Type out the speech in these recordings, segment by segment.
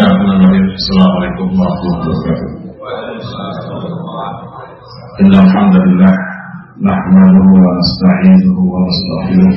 Bismillahirrahmanirrahim. Assalamualaikum warahmatullahi wabarakatuh. Innal hamdalillah nahmaduhu wa nasta'inuhu wa nastaghfiruh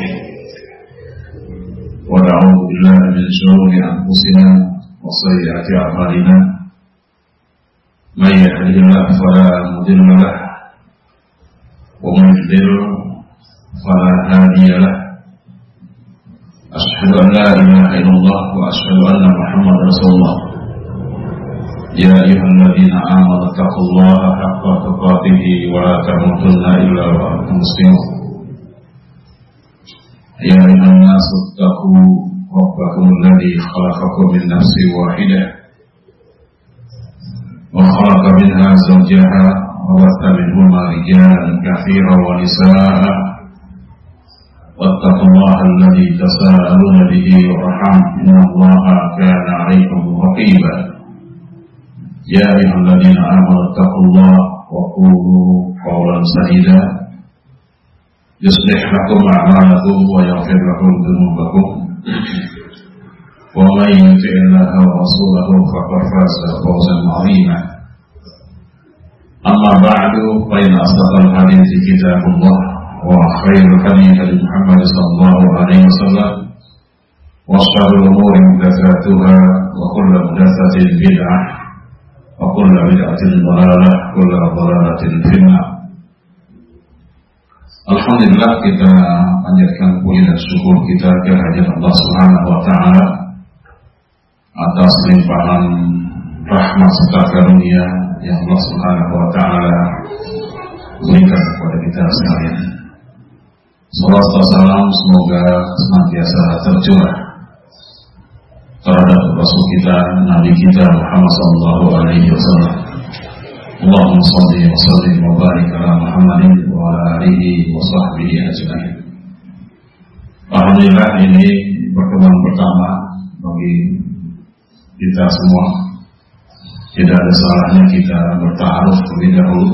wa na'udzu billahi min shururi anfusina wa sayyiati a'malina. May yahdihillahu fala mudilla lahu wa man yudlil fala hadiya lahu. Asyhadu an la ilaha illallah wa asyhadu anna Muhammadar Rasulullah. Ya ayyuhalladzina amanu taqullaha haqqa tuqatih wa la tamutunna illa wa antum muslimun. Ya ayyuhan nasu taqu rabbakum alladzi khalaqakum min nafsin wahidah wa khalaqa minha zawjaha wa batha minhuma rijalan katsiran wa nisaa'a. واتقوا الله الذي تساءلون به والأرحام إن الله كان عليكم رقيبا. يا أيها الذين آمنوا اتقوا الله وقولوا قولا سديدا يصلح لكم أعمالكم ويغفر لكم ذنوبكم ومن يطع الله ورسوله فقد فاز فوزا عظيما. أما بعد فإن أصدق الحديث كتاب الله وخير الهدي هدي محمد صلى الله عليه وسلم وشر الأمور محدثاتها وكل محدثة بدعة وكل بدعة ضلالة وكل ضلالة في النار. Alhamdulillah, kita panjatkan puji dan syukur kita kehadirat Allah Subhanahu wa taala atas limpahan rahmat serta karunia yang Allah Subhanahu wa taala berikan kepada kita sekalian. Salawat dan salam semoga senantiasa tercurah terhadap Rasul kita, Nabi kita Muhammad sallallahu alaihi wasallam. Allahumma shalli wa sallim wa barik ala Muhammadin wa ala alihi wa sahbihi ajma'in. Alhamdulillah, ini pertemuan pertama bagi kita semua. Tidak ada salahnya kita bertaaruf terlebih dahulu.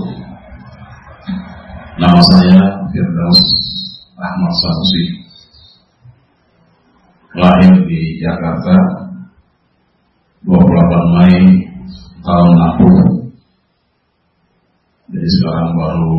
Nama saya Firdaus Ahmad Sanusi, lahir di Jakarta 28 Mei tahun 60. Jadi sekarang baru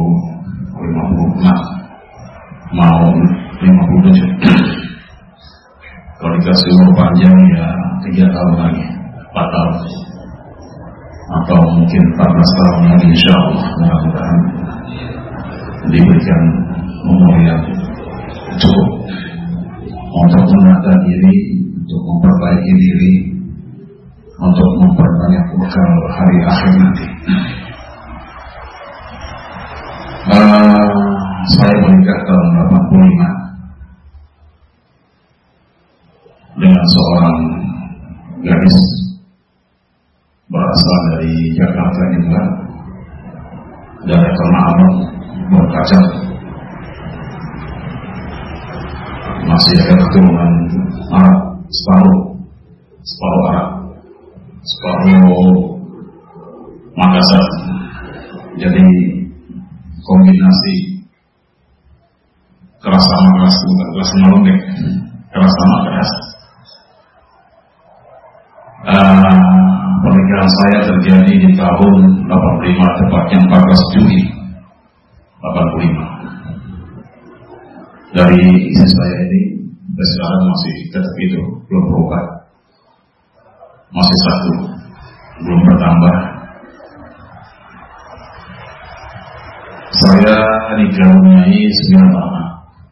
56, mau 57. Kalau dikasih umur panjang ya 3 tahun lagi, 4 tahun, atau mungkin 14 tahun lagi, insya Allah. Mudah-mudahan diberikan umur yang cukup untuk menata diri, untuk memperbaiki diri, untuk memperbanyak bekal hari akhir nanti. Saya menikah tahun 85 dengan seorang gadis berasal dari Jakarta juga, dari Tanah Abang, Berkacang. Masih ada keturunan Arab, separuh Arab, separuh Makassar. Jadi kombinasi keras sama keras, bukan keras sama lembek, keras sama keras. Pernikahan saya terjadi di tahun 85, tepatnya 14 Juli 85. Dari istri saya ini sampai sekarang masih tetap itu, belum berubah, masih satu, belum bertambah. Saya dikaruniai 9 anak,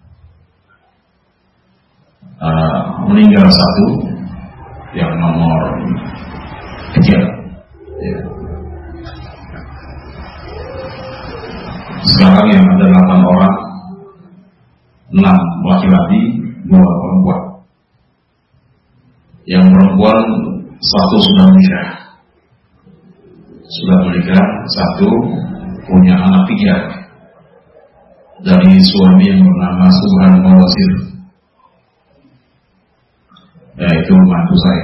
meninggal 1, yang nomor 3. Ya. Sekarang yang ada 8 orang, 6 laki-laki, 2 perempuan. Yang perempuan 1 sudah menikah, 1 punya anak 3 dari suami yang bernama Subhan Mawasir, yaitu mantu saya.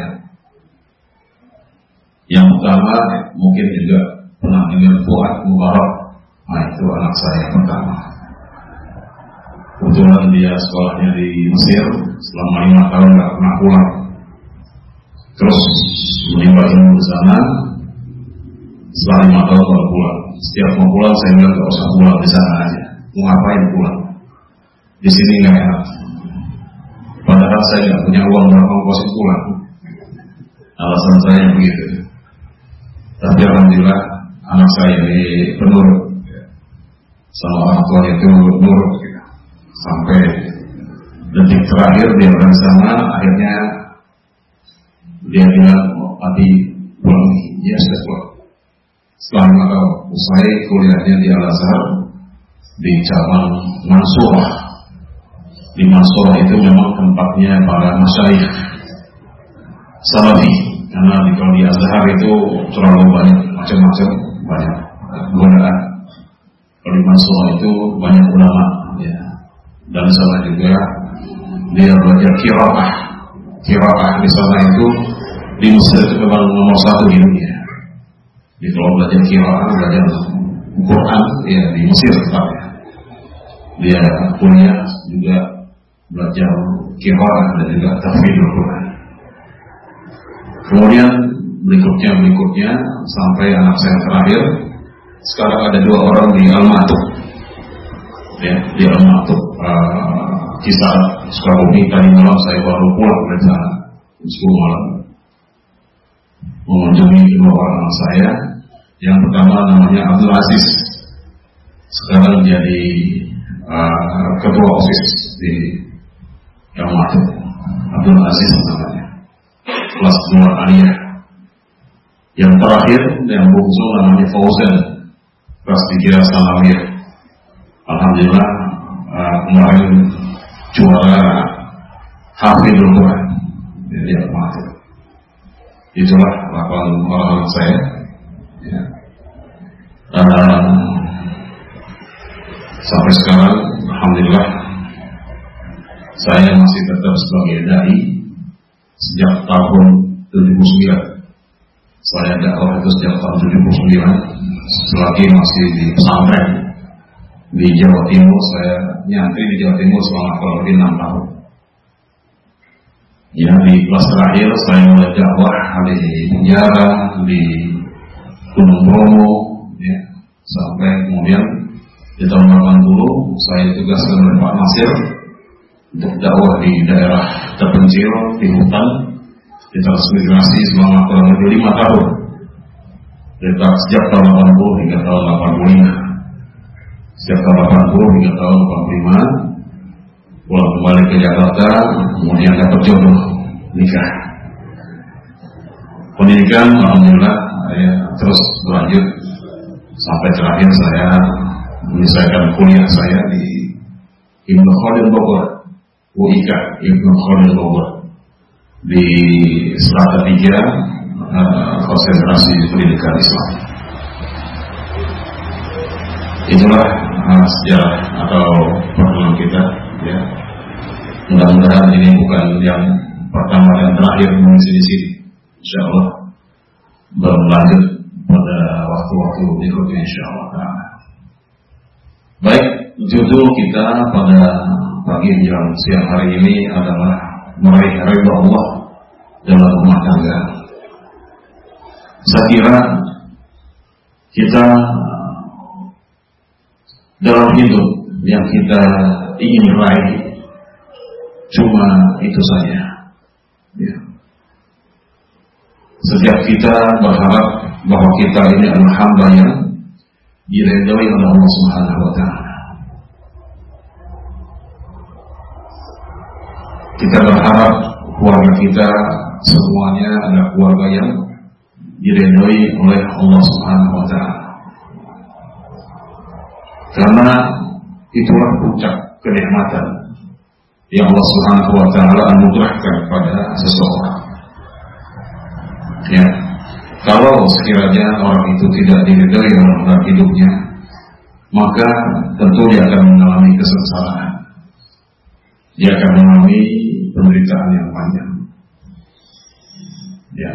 Yang pertama mungkin juga pernah dengar Fuad Mubarak, nah itu anak saya yang pertama. Kebetulan dia sekolahnya di Mesir selama 5 tahun, gak pernah pulang. Terus menimba ilmu di sana. Setelah 5 tahun baru pulang. Setiap mau pulang saya bilang gak usah pulang, di sana aja. Mau ngapain pulang? Di sini nggak enak. Padahal saya nggak punya uang berapa ongkosin pulang. Alasan saya begitu. Tapi alhamdulillah anak saya ini penurut. Sama orang tua itu nurut gitu. Sampai detik terakhir dia berada sana, akhirnya dia bilang, "Abi pulang." Ya sudah pulang. Setelah 5 tahun, usai kuliahnya di Al-Azhar di cabang Mansurah. Di Mansurah itu memang tempatnya para masyayikh Salafi, karena kalau di Azhar itu terlalu banyak macam-macam, banyak godaan. Kalau di Mansurah itu banyak ulama, ya. Dan sana juga dia belajar qiraah. Qiraah di sana itu di Mesir itu memang nomor 1 di dunia. Di kalau belajar qiraah, belajar Quran, ya di Mesir tempatnya. Dia kuliah juga belajar qiraah dan juga tahfidzul Quran. Kemudian berikutnya sampai anak saya terakhir. Sekarang ada 2 orang di Al-Ma'tub, ya, di Al-Ma'tub, Kisah Sukabumi. Tadi malam saya baru pulang dari sana, 10 malam, mengunjungi 2 orang anak saya. Yang pertama namanya Abdul Aziz, sekarang jadi ketua OSIS di Al-Ma'tub. Abdul Aziz namanya, kelas 2 aliyah. Yang terakhir yang bungsu namanya Fauzan, kelas 3 Sanawiyah. Alhamdulillah kemarin juara hafidul Quran di Al-Ma'tub. Itulah 8 orang saya, ya. Sampai sekarang alhamdulillah saya masih tetap sebagai dai sejak tahun 79. Saya dakwah itu sejak tahun 79, selagi masih di pesantren di Jawa Timur. Saya nyantri di Jawa Timur selama kurang lebih 6 tahun. Ya, di kelas terakhir saya mulai dakwah di penjara, di Gunung Bromo, ya, sampai kemudian di tahun 80 saya tugaskan oleh Pak Nasir untuk dakwah di daerah terpencil, di hutan, di transmigrasi selama kurang lebih 5 tahun. Sejak tahun 80 hingga tahun 85. Sejak tahun 80 hingga tahun 85 pulang kembali ke Jakarta, kemudian dapat jodoh, nikah. Pendidikan alhamdulillah ya, terus berlanjut sampai terakhir saya menyelesaikan kuliah saya di Ibnu Khalil Bogor, UIK Ibnu Khalil Bogor, di strata 3 konsentrasi pendidikan Islam. Itulah sejarah atau pertemuan kita, ya. Mudah-mudahan ini bukan yang pertama dan terakhir mengisi di sini. Insya Allah berlanjut pada waktu-waktu berikutnya, insya Allah. Baik, judul kita pada pagi menjelang siang hari ini adalah meraih ridha Allah dalam rumah tangga. Saya kira kita dalam hidup yang kita ingin raih cuma itu saja, ya. Setiap kita berharap bahwa kita ini adalah hamba yang diridhai oleh Allah Subhanahu wa Ta'ala. Kita berharap keluarga kita semuanya adalah keluarga yang diridhai oleh Allah Subhanahu wa Ta'ala. Karena itulah puncak kenikmatan yang Allah Subhanahu wa Ta'ala anugerahkan kepada seseorang. Ya, kalau sekiranya orang itu tidak diridhai dalam hidupnya, maka tentu dia akan mengalami kesengsaraan. Dia akan mengalami penderitaan yang panjang. Ya.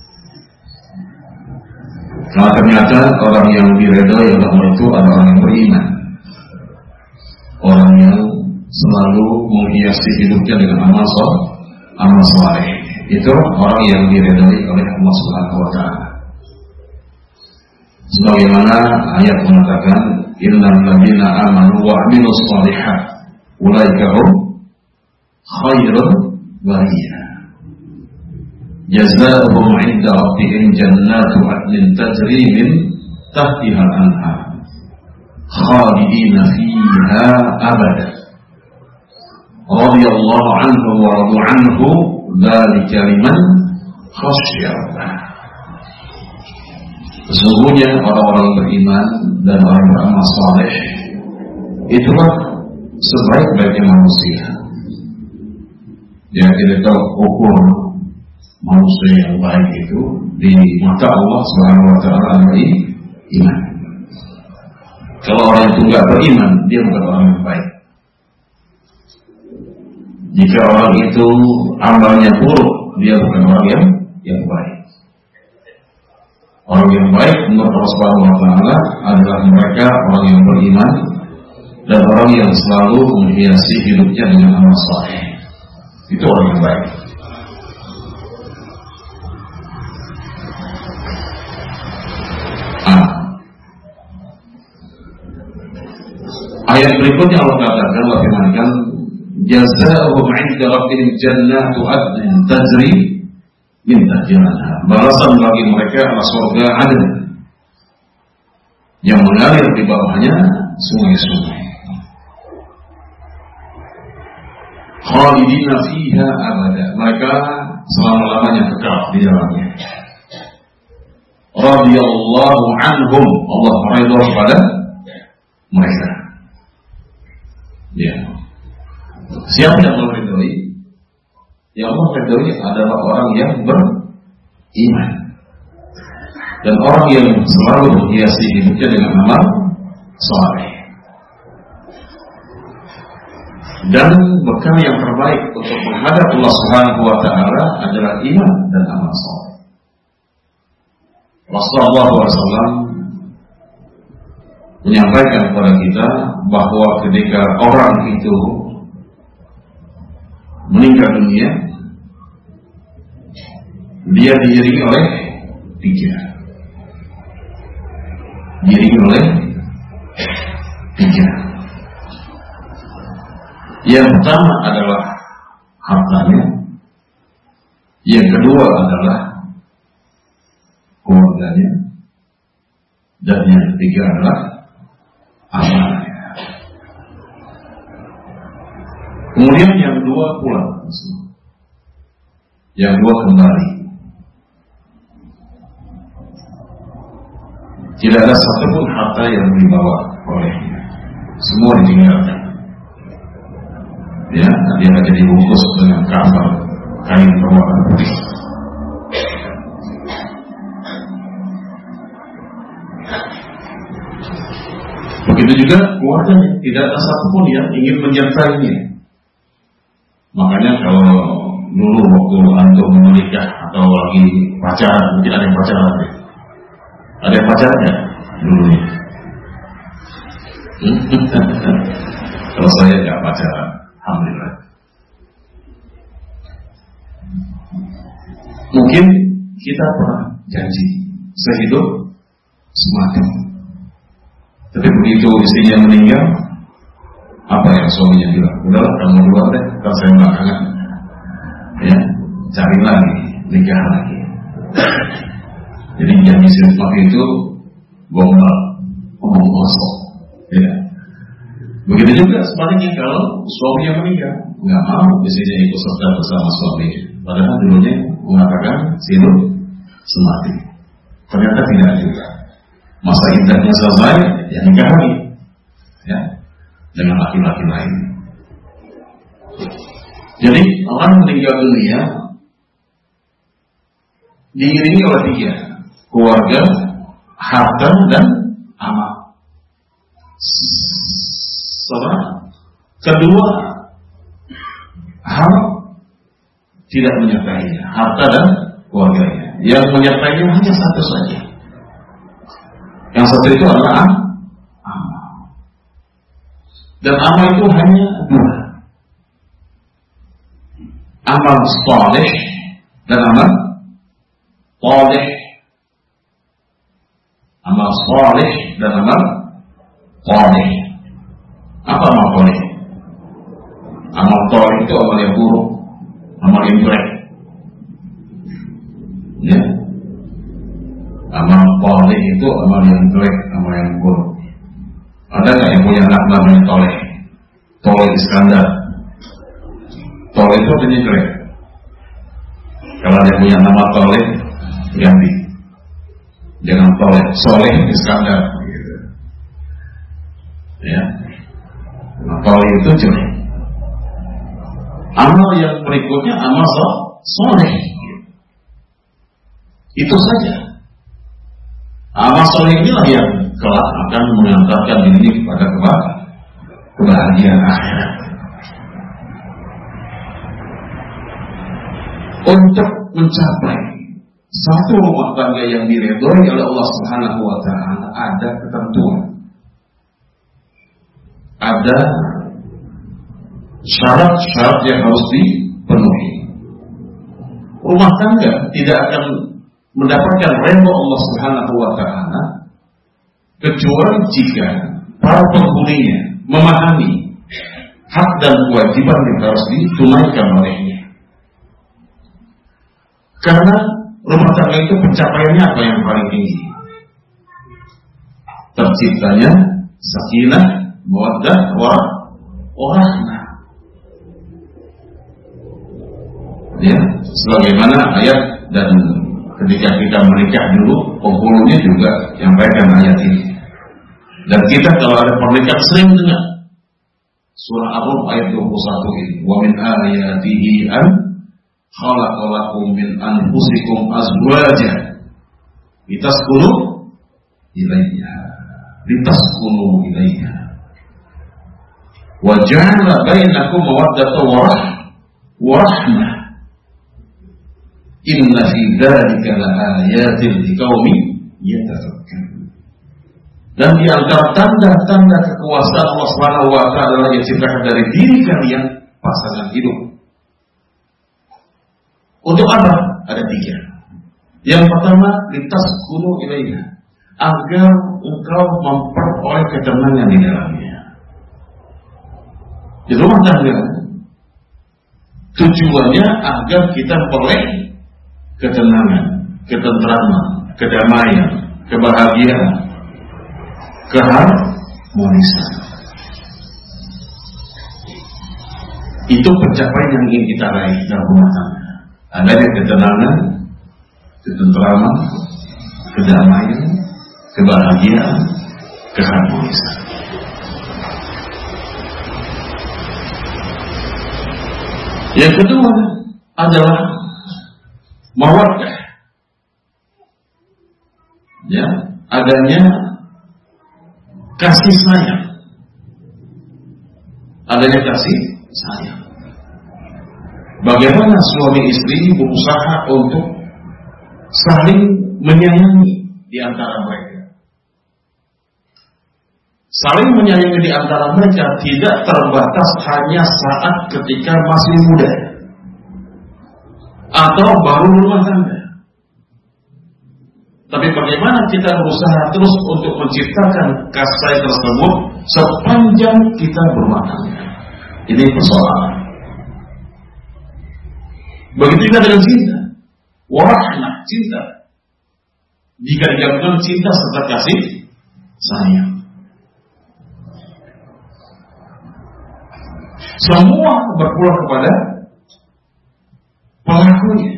Karena ternyata orang yang diridhai oleh Allah itu adalah orang yang beriman, orang yang selalu menghiasi hidupnya dengan amal saleh, Itu orang yang diridhai oleh Allah Subhanahu wa taala. Sebagaimana ayat mengatakan, innal ladzina amanu wa 'amilus shalihat ulaika hum khairul bariyah. Jazaohum 'inda rabbihim jannatu 'adnin tajri min tahtiha al-anhar khalidina fiha abada. Radiyallahu anhu wa radu anhu dzalika liman khasyiyah. Sesungguhnya orang-orang beriman dan orang beramal saleh itulah sebaik-baiknya manusia. Dia tidak tahu ukur manusia yang baik itu di mata Allah Subhanahu wa taala adalah iman. Kalau orang itu enggak beriman, dia bukan orang yang baik. Jika orang itu amalnya buruk, dia bukan orang yang baik. Orang yang baik menurut Allah Subhanahu wa taala adalah mereka orang yang beriman dan orang yang selalu menghiasi hidupnya dengan amal saleh. Itu orang yang baik. Ayat berikutnya Allah katakan, Allah firmankan, jazaohum 'inda rabbihim jannatu 'adnin tajri min tahtiha al-anhar. Balasan bagi mereka adalah surga Aden yang mengalir di bawahnya sungai-sungai. Khalidina fiha abada. Mereka selama-lamanya kekal di dalamnya. Radiyallahu anhum. Allah ridha kepada mereka. Ya. Siapa yang Allah ridhoi? Yang Allah ridhoi adalah orang yang beriman dan orang yang selalu menghiasi hidupnya dengan amal saleh. Dan bekal yang terbaik untuk menghadap Allah Subhanahu wa taala adalah iman dan amal saleh. Rasulullah SAW menyampaikan kepada kita bahwa ketika orang itu meninggal dunia, dia diiringi oleh tiga. Yang pertama adalah hartanya, yang kedua adalah keluarganya, dan yang ketiga adalah amalnya. Kemudian yang dua pulang, yang dua kembali. Tidak ada satupun harta yang dibawa olehnya, semua ditinggalkan. Ya, dia akan dibungkus dengan kafan kain berwarna putih. Begitu juga keluarganya, tidak ada satupun yang ingin menyertainya. Makanya kalau dulu waktu antum menikah atau lagi pacaran, mungkin ada yang pacaran, ada yang pacarannya dulu nih. Kalau saya nggak pacaran, alhamdulillah. Mungkin kita pernah janji sehidup semati. Tapi begitu istrinya meninggal, apa yang suaminya bilang? Udahlah kamu duluan deh, kalau saya belakangan. Ya, cari lagi, nikah lagi. Jadi janji semati itu gombal, omong kosong. Ya. Begitu juga sebaliknya kalau suaminya meninggal, nggak mau istrinya ikut serta bersama suaminya. Padahal dulunya mengatakan hidup semati. Ternyata tidak juga. Masa iddahnya selesai, ya nikah lagi, ya, dengan laki-laki lain. Jadi orang meninggal dunia diiringi oleh tiga: keluarga, harta, dan amal. Kedua hal tidak menyertainya, harta dan keluarganya. Yang menyertainya hanya satu saja. Yang satu itu adalah amal. Dan amal itu hanya dua: amal saleh dan amal saleh. Amal saleh dan amal saleh. Apa amal saleh? Amal saleh itu amal yang buruk, amal yang jelek. Ya. Amal saleh itu amal yang jelek, amal yang buruk. Ada nggak yang punya anak namanya Toleh? Toleh Iskandar. Toleh itu artinya jelek. Kalau dia punya nama Toleh, ganti. Jangan Toleh, Soleh Iskandar. Gitu. Ya. Nah, Toleh itu jelek. Amal yang berikutnya amal soleh. Itu saja. Amal soleh inilah yang kelak akan mengantarkan diri kepada kebahagiaan akhirat. Untuk mencapai satu rumah tangga yang diridhoi oleh Allah Subhanahu wa taala ada ketentuan. Ada syarat-syarat yang harus dipenuhi. Rumah tangga tidak akan mendapatkan ridho Allah Subhanahu wa taala kecuali jika para penghuninya memahami hak dan kewajiban yang harus ditunaikan olehnya. Karena rumah tangga itu pencapaiannya apa yang paling tinggi? Terciptanya sakinah, mawaddah, warahmah. Ya, sebagaimana ayat dan ketika kita menikah dulu, penghulunya juga menyampaikan ayat ini. Dan kita kalau ada pernikahan sering dengar surah Ar-Rum ayat 21 ini. Wa min ayatihi an khalaqalakum min anfusikum azwaja litaskunu ilaiha. Wa ja'ala bainakum mawaddatan wa rahmah. Inna fi dzalika laayatin liqaumin yatafakkarun. Dan di antara tanda-tanda kekuasaan Allah Subhanahu wa taala yang diciptakan dari diri kalian pasangan hidup. Untuk apa? Ada 3. Yang pertama, litaskunu ilaiha, agar engkau memperoleh ketenangan di dalamnya. Di rumah tangga tujuannya agar kita memperoleh ketenangan, ketentraman, kedamaian, kebahagiaan, keharmonisan. Itu pencapaian yang ingin kita raih dalam rumah tangga. Adanya ketenangan, ketentraman, kedamaian, kebahagiaan, keharmonisan. Yang kedua adalah mawaddah. Ya, adanya kasih sayang. Adanya kasih sayang. Bagaimana suami istri berusaha untuk saling menyayangi di antara mereka. Saling menyayangi di antara mereka tidak terbatas hanya saat ketika masih muda atau baru rumah tangga. Tapi bagaimana kita berusaha terus untuk menciptakan kasih tersebut sepanjang kita berumah tangga. Ini persoalan. Begitu juga dengan cinta. Warahmah, cinta. Jika digabungkan cinta serta kasih sayang. Semua berpulang kepada pelakunya.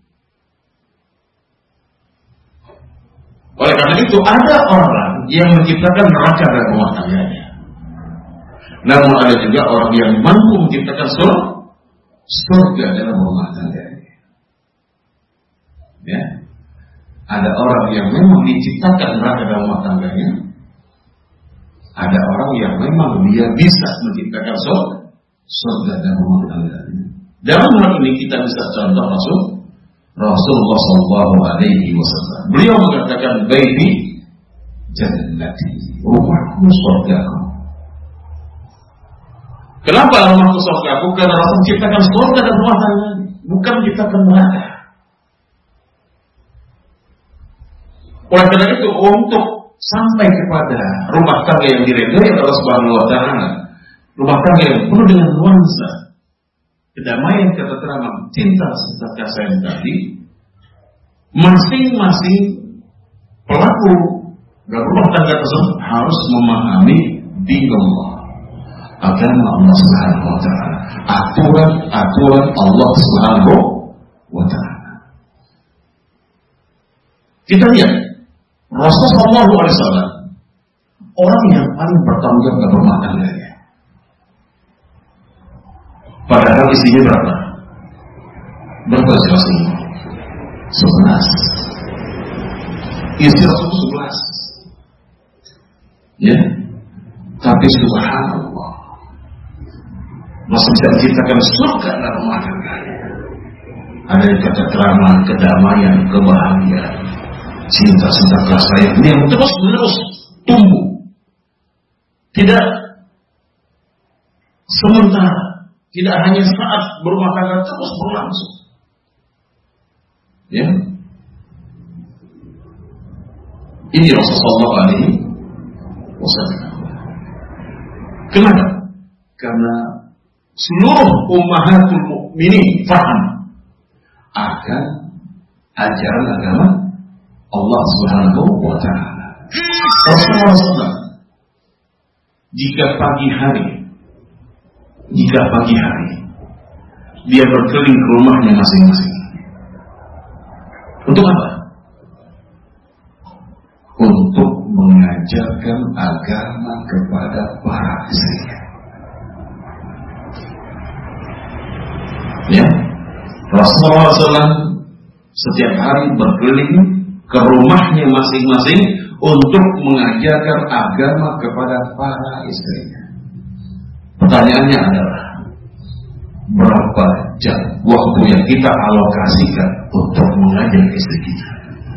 Oleh karena itu ada orang yang menciptakan neraka dalam rumah tangganya. Namun ada juga orang yang mampu menciptakan surga dalam rumah tangganya. Ya. Ada orang yang memang diciptakan neraka dalam rumah tangganya. Ada orang yang memang dia bisa menciptakan surga dalam rumah tangganya. Dalam hal ini kita bisa contoh Rasulullah SAW. Beliau mengatakan, "Baiti jannati, rumahku surgaku." Kenapa rumahku surgaku? Karena Rasul menciptakan surga dan rumah tangga, bukan menciptakan neraka. Oleh karena itu, untuk sampai kepada rumah tangga yang diridhoi Allah Subhanahu wa taala, rumah tangga yang penuh dengan nuansa kedamaian, ketentraman, cinta serta kasih sayang tadi, masing-masing pelaku dalam rumah tangga tersebut harus memahami din Allah, agama Allah Subhanahu wa taala, aturan Allah Subhanahu wa taala. Kita lihat Rasulullah SAW, orang yang paling bertanggung jawab dalam rumah tangganya. Padahal isinya berapa? Berapa sih Rasulullah? 11. Isi Rasulullah 11. Ya, tapi subhanallah, Rasul bisa menciptakan surga dalam rumah tangganya. Ada ketentraman, kedamaian, kebahagiaan, cinta kasih sayang yang terus-menerus tumbuh, tidak sementara, tidak hanya saat berumah tangga, terus berlangsung. Ya, ini Rasulullah alaihi wasallam. Kenapa? Karena seluruh ummahatul mukminin faham akan ajaran agama Allah Subhanahu wa taala. Rasulullah SAW, jika pagi hari dia berkeliling ke rumahnya masing-masing. Untuk apa? Untuk mengajarkan agama kepada para istrinya. Ya, Rasulullah SAW setiap hari berkeliling ke rumahnya masing-masing untuk mengajarkan agama kepada para istrinya. Pertanyaannya adalah, berapa jam waktu yang kita alokasikan untuk mengajar istri kita?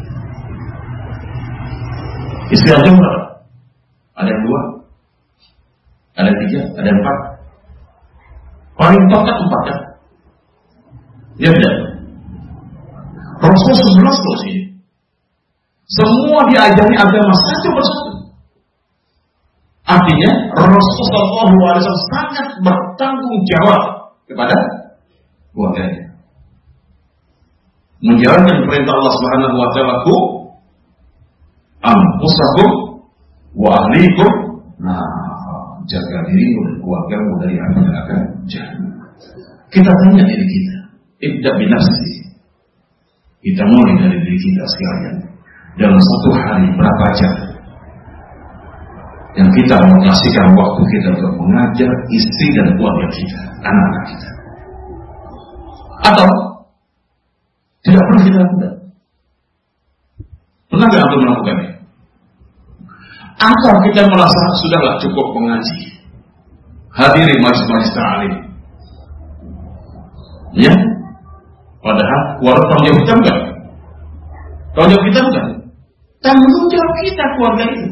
Istri ada berapa? Ada yang 2? Ada yang 3? Ada yang 4? Paling total 4 kan? Ya tidak? Rasul 11 loh sih. Semua diajari agama satu persatu. Artinya Rasulullah SAW sangat bertanggung jawab kepada keluarganya, menjalankan perintah Allah Subhanahu wa taala, ku anfusakum wa ahlikum. Nah, jaga dirimu dan keluargamu dari api neraka jahanam. Kita tanya diri kita, ibda binafsi. Kita mulai dari diri kita sekalian. Dalam satu hari berapa jam yang kita alokasikan waktu kita untuk mengajar istri dan keluarga kita, anak-anak kita? Atau tidak pernah kita lakukan? Pernah nggak untuk melakukannya? Atau kita merasa sudahlah cukup mengaji, hadiri majelis ta'lim, ya? Padahal keluarga tanggung jawab kita enggak? Tanggung jawab kita enggak? Tanggung jawab kita keluarga itu.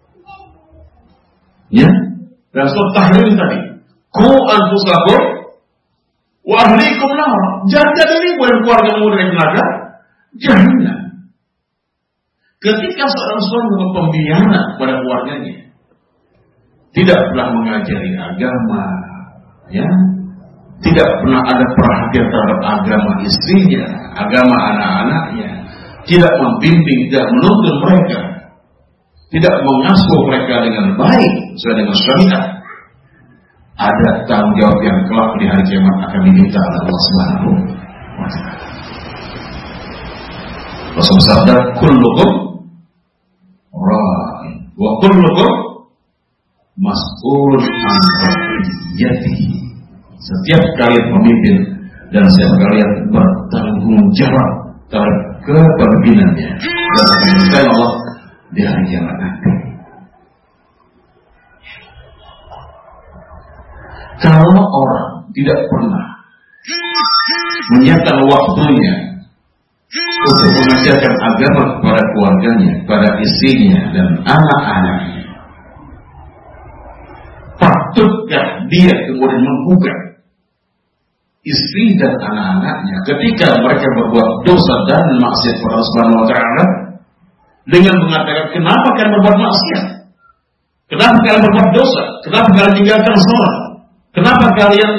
Ya, Rasul tahrim tadi, ku anfusakum wa ahlikum nar. Jaga dirimu dan keluargamu dari neraka jahanam. Ketika seorang suami melakukan pembiayaan pada keluarganya, tidak pernah mengajari agama, ya, tidak pernah ada perhatian terhadap agama istrinya, agama anak-anaknya, tidak membimbing, tidak menuntun mereka, tidak mengasuh mereka dengan baik sesuai dengan syariat, ada tanggung jawab yang kelak di hari kiamat akan diminta oleh Allah Subhanahu wa taala. Rasul sabda, kullukum ra'in wa kullukum mas'ulun an ra'iyatihi. Setiap kalian pemimpin dan setiap kalian bertanggung jawab terhadap kepemimpinannya dan diminta Allah di hari kiamat nanti. Kalau orang tidak pernah menyiapkan waktunya untuk mengajarkan agama kepada keluarganya, kepada istrinya dan anak-anaknya, patutkah dia kemudian menggugat istri dan anak-anaknya ketika mereka berbuat dosa dan maksiat kepada Allah Subhanahu wa taala? dengan mengatakan, kenapa kalian berbuat maksiat? Kenapa kalian berbuat dosa? Kenapa kalian tinggalkan sholat? Kenapa kalian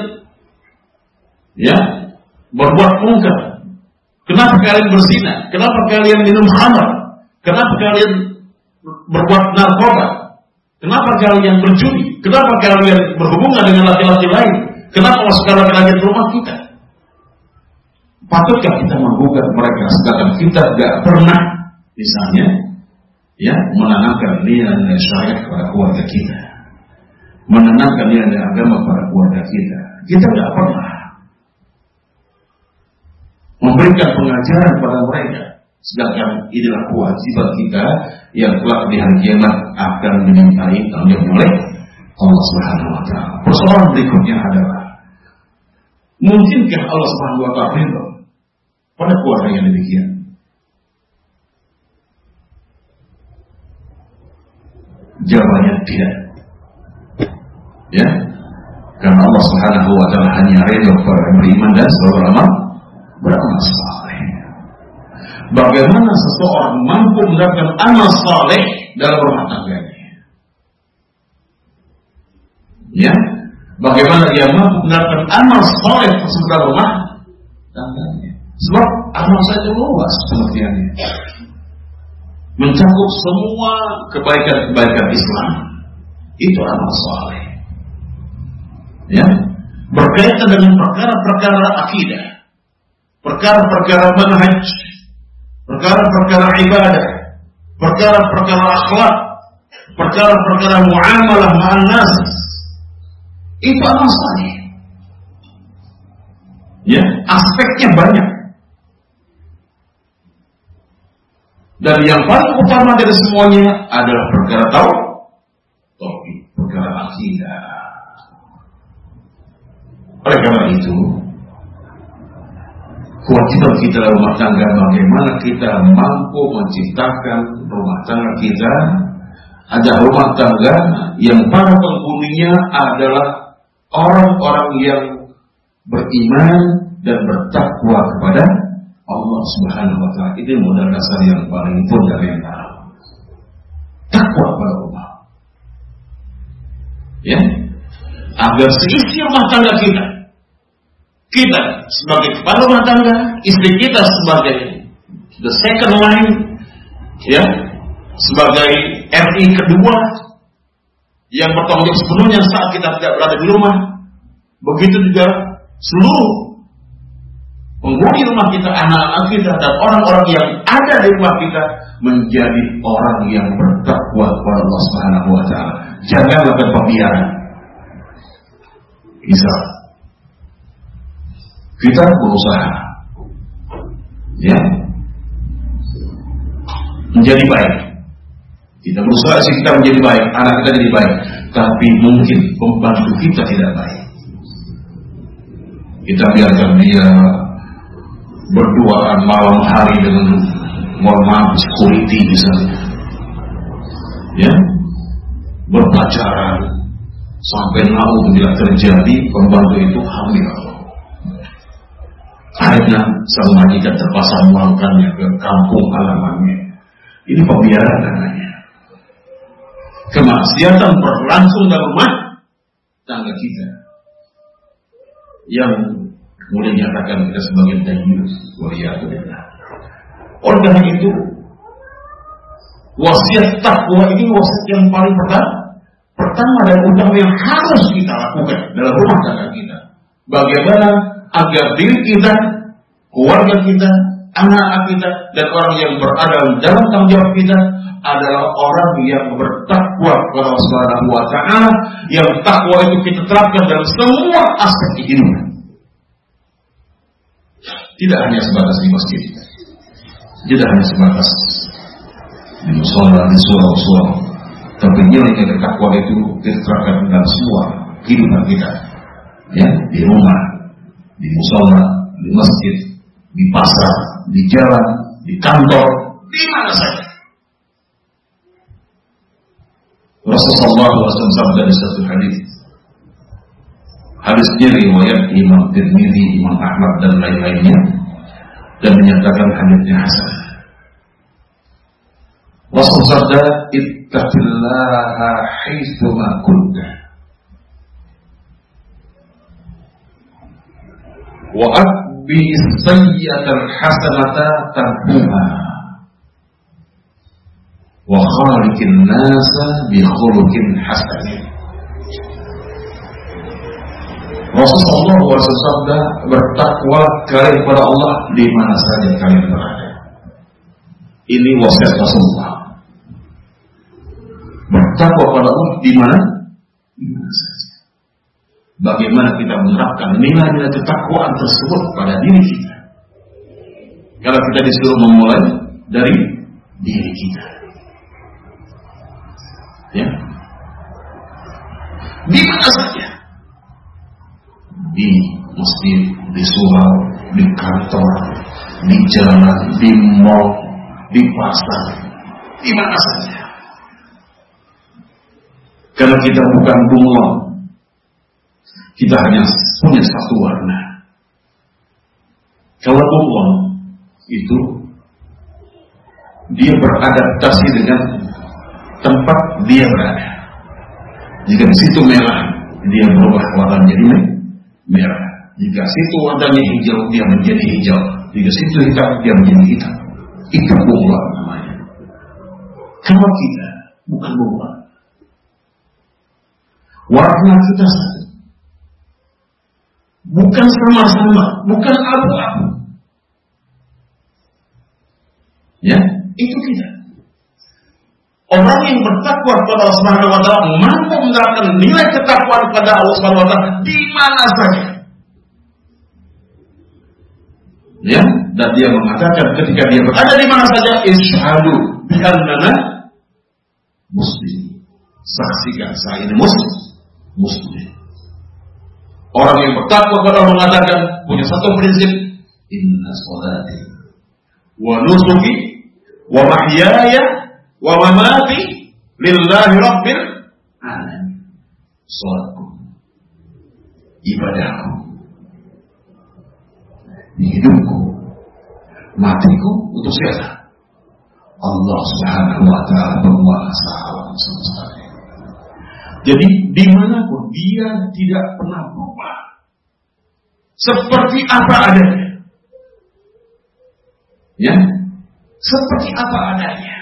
berbuat mungkar? Kenapa kalian berzina? Kenapa kalian minum khamar? Kenapa kalian berbuat narkoba? Kenapa kalian berjudi? Kenapa kalian berhubungan dengan laki-laki lain? Kenapa masuk laki-laki di rumah kita? Patutkah kita menggugat mereka sedangkan kita tidak pernah misalnya menanamkan nilai-nilai syariat kepada keluarga kita, menanamkan nilai agama kepada keluarga kita? Kita tidak pernah memberikan pengajaran kepada mereka, sedangkan inilah kewajiban kita yang kelak di hari kiamat akan dimintai tanggung jawab oleh Allah Subhanahu wa taala. Persoalan berikutnya adalah, mungkinkah Allah Subhanahu wa taala ridha pada keluarga yang demikian? Jawabannya tidak. Karena Allah Subhanahu wa taala hanya ridha kepada yang beriman dan beramal saleh. Bagaimana seseorang mampu mendapatkan amal saleh dalam rumah tangganya? Bagaimana dia mampu mendapatkan amal saleh tersebut dalam rumah tangganya? Sebab amal saja luas pengertiannya, mencakup semua kebaikan-kebaikan Islam. Itu amal saleh. Berkaitan dengan perkara-perkara akidah, perkara-perkara manhaj, perkara-perkara ibadah, perkara-perkara akhlak, perkara-perkara muamalah ma'an nas. Itu amal saleh. Aspeknya banyak. Dan yang paling utama dari semuanya adalah perkara tauhid, perkara akidah. Oleh karena itu, kewajiban kita dalam rumah tangga bagaimana kita mampu menciptakan rumah tangga kita, ada rumah tangga yang para penghuninya adalah orang-orang yang beriman dan bertakwa kepada Allah Subhanahu wa taala. Itu modal dasar yang paling fundamental. Takwa kepada Allah. Agar seisi rumah tangga kita sebagai kepala rumah tangga, istri kita sebagai the second line, sebagai RI kedua yang bertanggung jawab sepenuhnya saat kita tidak berada di rumah. Begitu juga seluruh penghuni rumah kita, anak-anak kita, dan orang-orang yang ada di rumah kita menjadi orang yang bertakwa kepada Allah Subhanahu wa taala. Jangan lakukan pembiaran. Bisa kita berusaha menjadi baik. Kita berusaha kita menjadi baik, anak kita jadi baik, tapi mungkin pembantu kita tidak baik. Kita biarkan dia berduaan malam hari dengan security misalnya, berpacaran sampai naudzubillah terjadi pembantu itu hamil. Akhirnya sang majikan terpaksa memulangkannya ke kampung halamannya. Ini pembiaran namanya. Kemaksiatan berlangsung dalam rumah tangga kita, yang kemudian dinyatakan kita sebagai dayus. Waliyahulillah. Oleh karena itu, wasiat takwa ini wasiat yang paling pertama dan utama yang harus kita lakukan dalam rumah tangga kita. Bagaimana agar diri kita, keluarga kita, anak-anak kita, dan orang yang berada dalam tanggung jawab kita adalah orang yang bertakwa kepada Allah Subhanahu wa taala, yang takwa itu kita terapkan dalam semua aspek kehidupan. Tidak hanya sebatas di masjid, tidak hanya sebatas di musola, di surau-surau, tapi nilai takwa itu kita terapkan dalam semua kehidupan kita, di rumah, di musola, di masjid, di pasar, di jalan, di kantor, di mana saja. Rasulullah SAW sabda di satu hadisnya riwayat Imam Tirmidzi, Imam Ahmad dan lain-lainnya, dan menyatakan hadisnya hasan. Rasul sabda, ittaqillaha haitsu ma kunta wa atbi sayyi'atal hasanata tamhuha wa khaliqin nasa bi khuluqin hasan. Rasulullah bersabda, bertakwa kalian kepada Allah di mana saja kalian berada. Ini wasiat Rasulullah. Bertakwa kepada Allah di mana? Di mana saja. Bagaimana kita menerapkan nilai-nilai ketakwaan tersebut pada diri kita? Kalau kita disuruh memulai dari diri kita, ya, di mana saja. Di masjid, di surau, di kantor, di jalan, di mall, di pasar, di mana saja. Karena kita bukan bunglon, kita hanya punya satu warna. Kalau bunglon itu dia beradaptasi dengan tempat dia berada. Jika di situ merah, dia berubah warna jadi merah. Jika situ warnanya hijau, dia menjadi hijau. Jika situ hitam, dia menjadi hitam. Itu bunglon namanya. Kalau kita bukan bunglon, warna kita satu, bukan sama-sama, bukan abu-abu. Ya, itu kita. Orang yang bertakwa kepada Allah Subhanahu wa taala mampu menerapkan nilai ketakwaan kepada Allah Subhanahu wa taala di mana saja. Ya, dan dia mengatakan ketika dia berada di mana saja, isyhadu bi annana muslim. Saksikan saya ini muslim. Orang yang bertakwa kepada Allah mengatakan punya satu prinsip, inna sholati wa nusuki wa mahyaya wa mamati lillahi rabbil alamin. Salatku, ibadahku, hidupku, matiku untuk siapa? Allah Subhanahu wa taala, penguasa alam semesta. Jadi dimanapun dia tidak pernah berubah, seperti apa adanya. Ya, seperti apa adanya.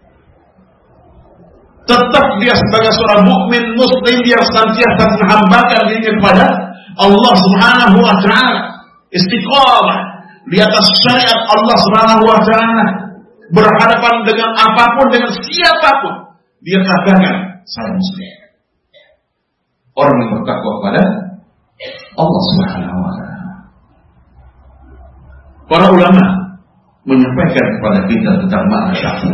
Tetap dia sebagai seorang mukmin muslim, dia senantiasa menghambakan dirinya kepada Allah Subhanahu wa taala, istiqamah di atas syariat Allah Subhanahu wa taala, berhadapan dengan apapun, dengan siapapun, dia katakan saya muslim. Orang yang bertakwa kepada Allah Subhanahu wa taala. Para ulama menyampaikan kepada kita tentang makna takwa.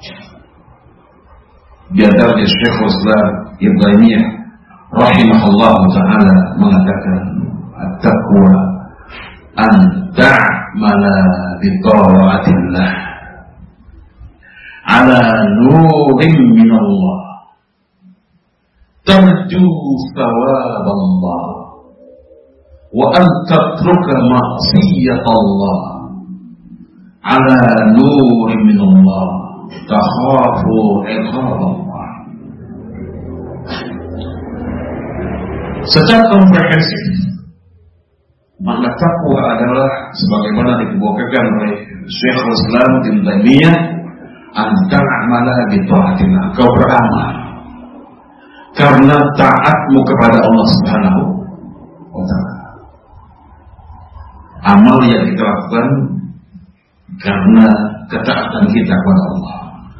Di antaranya Syekhul Islam Ibnu Taimiyah rahimahullah taala mengatakan, at-taqwa an ta'mala bi ta'atillah ala nurin min Allah tarju thawab Allah wa an tatruka ma'siyat Allah ala nurin min Allah takhafu iqab Allah. Secara komprehensif, makna takwa adalah sebagaimana dikemukakan oleh Syekhul Islam Ibnu Taimiyah, an ta'mala bi ta'atillah, kau beramal karena taatmu kepada Allah Subhanahu wa taala. Amal yang kita lakukan karena ketaatan kita kepada Allah,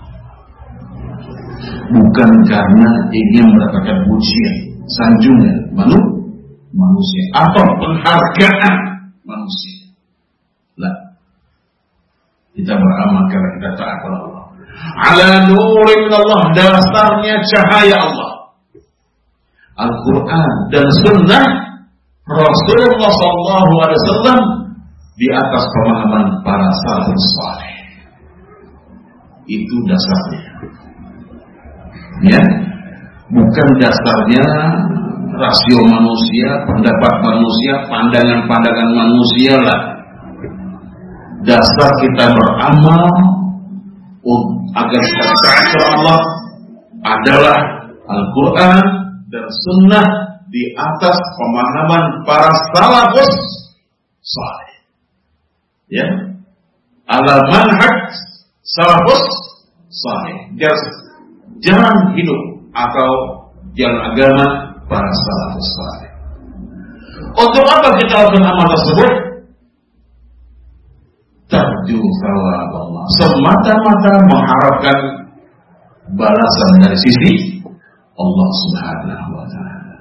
bukan karena ingin mendapatkan pujian, sanjungan manusia atau penghargaan manusia. Lah, kita beramal karena kita taat kepada Allah. Ala nurin min Allah, dasarnya cahaya Allah, Al-Quran dan Sunnah Rasulullah SAW di atas pemahaman para salafus saleh. Itu dasarnya. Ya, bukan dasarnya rasio manusia, pendapat manusia, pandangan-pandangan manusia lah. Dasar kita beramal agar kita taat kepada Allah adalah Al-Quran dan Sunnah di atas pemahaman para salafus saleh. Ya, ala manhaj salafus saleh. Jalan hidup atau jalan agama para salafus saleh. Untuk apa kita lakukan amal tersebut? Tarju thawab Allah, semata-mata mengharapkan balasan dari sisi Allah Subhanahu wa taala.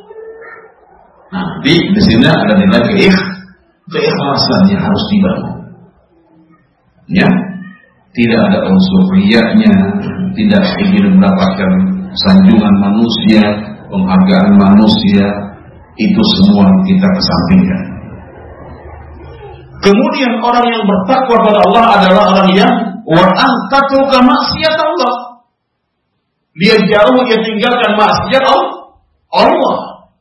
Nanti di sini ada nilai keikhlasan yang harus dibangun. Ya, tidak ada unsur riyanya, tidak ingin mendapatkan sanjungan manusia, penghargaan manusia, itu semua kita kesampingkan. Kemudian orang yang bertakwa kepada Allah adalah orang yang wa'antatu ka maksiat Allah. Dia jauh, dia tinggalkan maksiat Allah.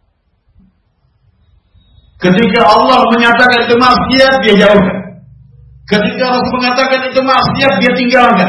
Ketika Allah menyatakan itu maksiat, dia jauhkan. Ketika Rasul mengatakan itu maksiat, dia tinggalkan.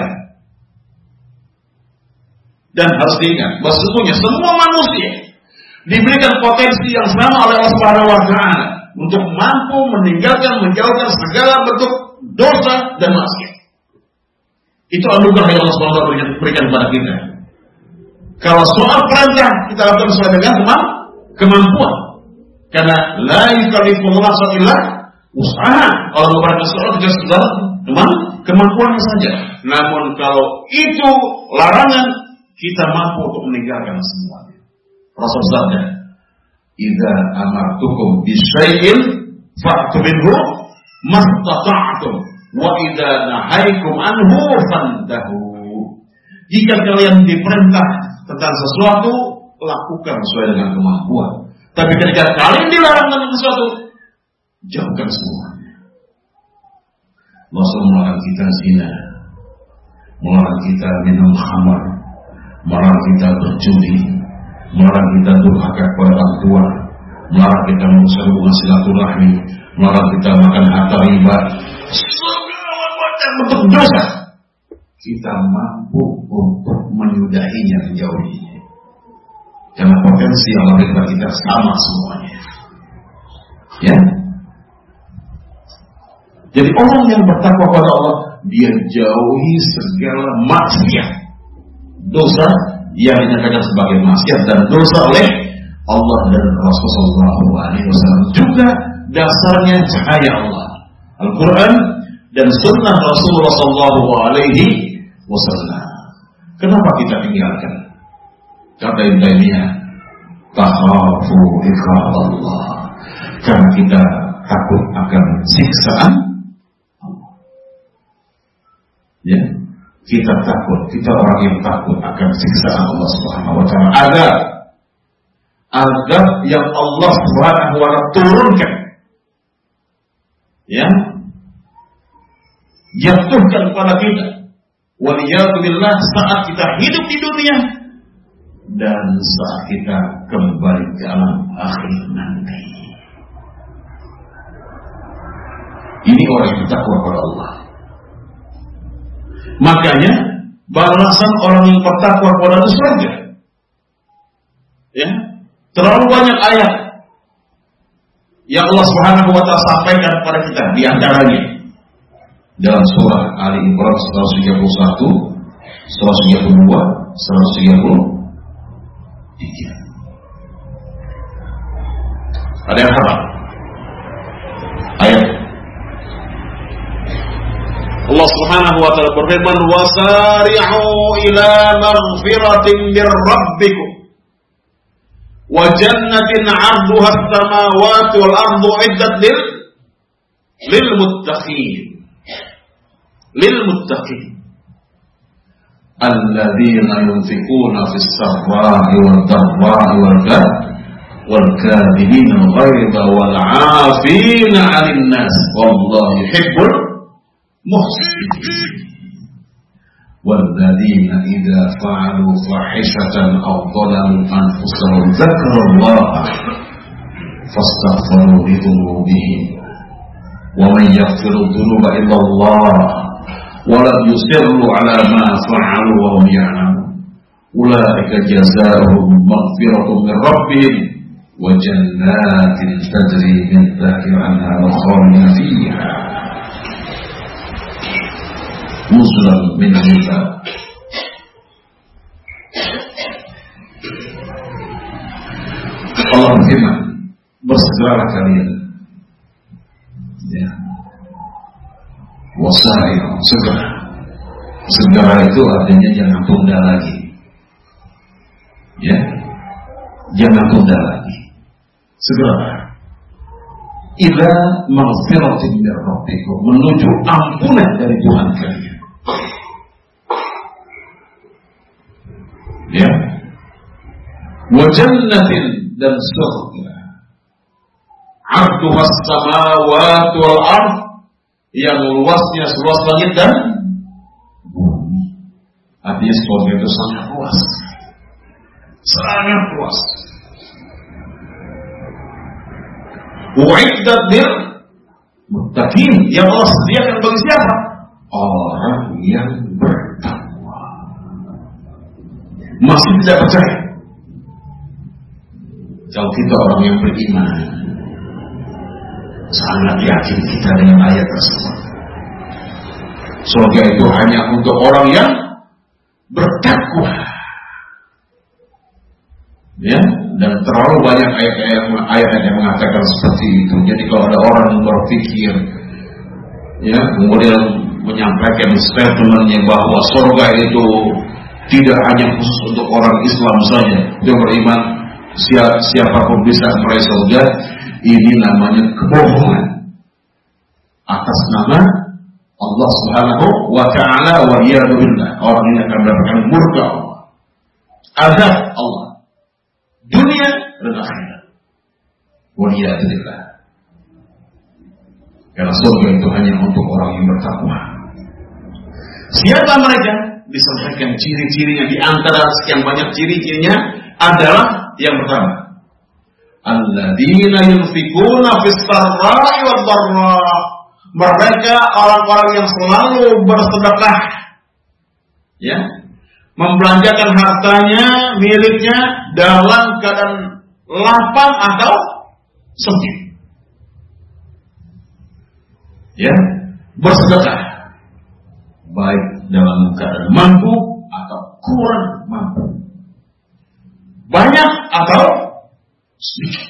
Dan harus diingat bahwa sesungguhnya semua manusia diberikan potensi yang sama oleh Allah Subhanahu wa taala untuk mampu meninggalkan, menjauhkan segala bentuk dosa dan maksiat. Itu anugerah yang Allah Subhanahu wa taala berikan kepada kita. Kalau soal perintah kita lakukan sesuai dengan kemampuan. Karena la yukallifu nafsan illa wus'aha. Allah memberikan sesuatu dengan segala kemampuannya saja. Namun kalau itu larangan, kita mampu untuk meninggalkan semuanya. Rasul sabda, "Idza amartukum bisyai'in fa'tu minhu mastata'tum wa idza nahaytum anhu fantahu." Jika kalian diperintah tentang sesuatu, lakukan sesuai dengan kemampuan. Tapi ketika kalian dilarang dengan sesuatu, jauhkan semuanya. Rasul melarang kita zina, melarang kita minum khamar, melarang kita berjudi, melarang kita durhaka kepada orang tua, melarang kita merusak hubungan silaturahmi, melarang kita makan harta riba, segala macam bentuk dosa. Kita mampu untuk menyudahinya, menjauhinya. Karena potensi yang ada bagi kita sama semuanya. Ya. Jadi orang yang bertakwa kepada Allah, dia jauhi segala maksiat, dosa yang dinyatakan sebagai maksiat dan dosa oleh Allah dan Rasulullah SAW. Juga dasarnya cahaya Allah, Al-Quran dan Sunnah Rasulullah SAW. Kenapa kita tinggalkan? Kata Ibnu Taimiyah, takhafu iqab Allah, karena kita takut akan siksaan Allah. Ya, kita takut, kita orang yang takut akan siksaan Allah Subhanahu wa taala. Azab yang Allah Subhanahu wa taala turunkan, ya, jatuhkan kepada kita, waliyadzubillah, saat kita hidup di dunia dan saat kita kembali ke alam akhir nanti. Ini orang yang bertakwa kepada Allah. Makanya balasan orang yang bertakwa kepada Allah surga. Ya, terlalu banyak ayat yang Allah Subhanahu wa taala sampaikan kepada kita, di antaranya dalam surah Ali Imran 131, 132, 133. Ada yang hafal ayat? Allah Subhanahu wa taala berfirman, "Wasari'u ila maghfiratin mir rabbikum wa jannatin 'arduha as-samawati wal ardu 'iddat lil muttaqin alladzina yunfiquna fis sarra'i wad dharra'i wal kadhibina al-ghayza wal 'afina 'anil nas wallahu yuhibbul muhsinin والذين إذا فعلوا فاحشة أو ظلموا أنفسهم ذكروا الله فاستغفروا لذنوبهم ومن يغفر الذنوب إلا الله wa lam yusirru 'ala ma fa'alu wa hum ya'lamun. Ulaika jazaohum maghfiratun min rabbihim wa jannatin tajri min tahtiha al-anharu khalidina fiha nuzulan min indillah. Allah berfirman, bersegeralah kalian, ya, wasa'ir, segera itu artinya jangan tunda lagi, ya, jangan tunda lagi, segera. Ila maghfiratin min rabbikum, menuju ampunan dari Tuhan kalian, ya, wa jannatin, dan surga, arduhas samawati wal ard, yang luasnya seluas langit dan bumi. Artinya surga itu sangat luas, sangat luas. U'iddat lil muttaqin, yang Allah sediakan bagi siapa? Orang yang bertakwa. Masih tidak percaya? Kalau kita orang yang beriman, sangat yakin kita dengan ayat tersebut. Surga itu hanya untuk orang yang bertakwa, ya. Dan terlalu banyak ayat yang mengatakan seperti itu. Jadi kalau ada orang yang berpikir, ya, kemudian menyampaikan statementnya bahwa surga itu tidak hanya khusus untuk orang Islam saja yang beriman, siapapun bisa meraih surga, ini namanya kebohongan atas nama Allah Subhanahu wa ta'ala, wa iyadu billah. Orang ini akan mendapatkan murka Allah, azab Allah, dunia dan akhirat, wa iyadu billah. Karena surga itu hanya untuk orang yang bertakwa. Siapa mereka? Disampaikan ciri-cirinya. Di antara sekian banyak ciri-cirinya adalah yang pertama, alladzina yunfikuna fis sarra'i wad dharra. Mereka orang-orang yang selalu bersedekah, ya, membelanjakan hartanya, miliknya dalam keadaan lapang atau sempit, ya, bersedekah baik dalam keadaan mampu atau kurang mampu, banyak atau sedikit.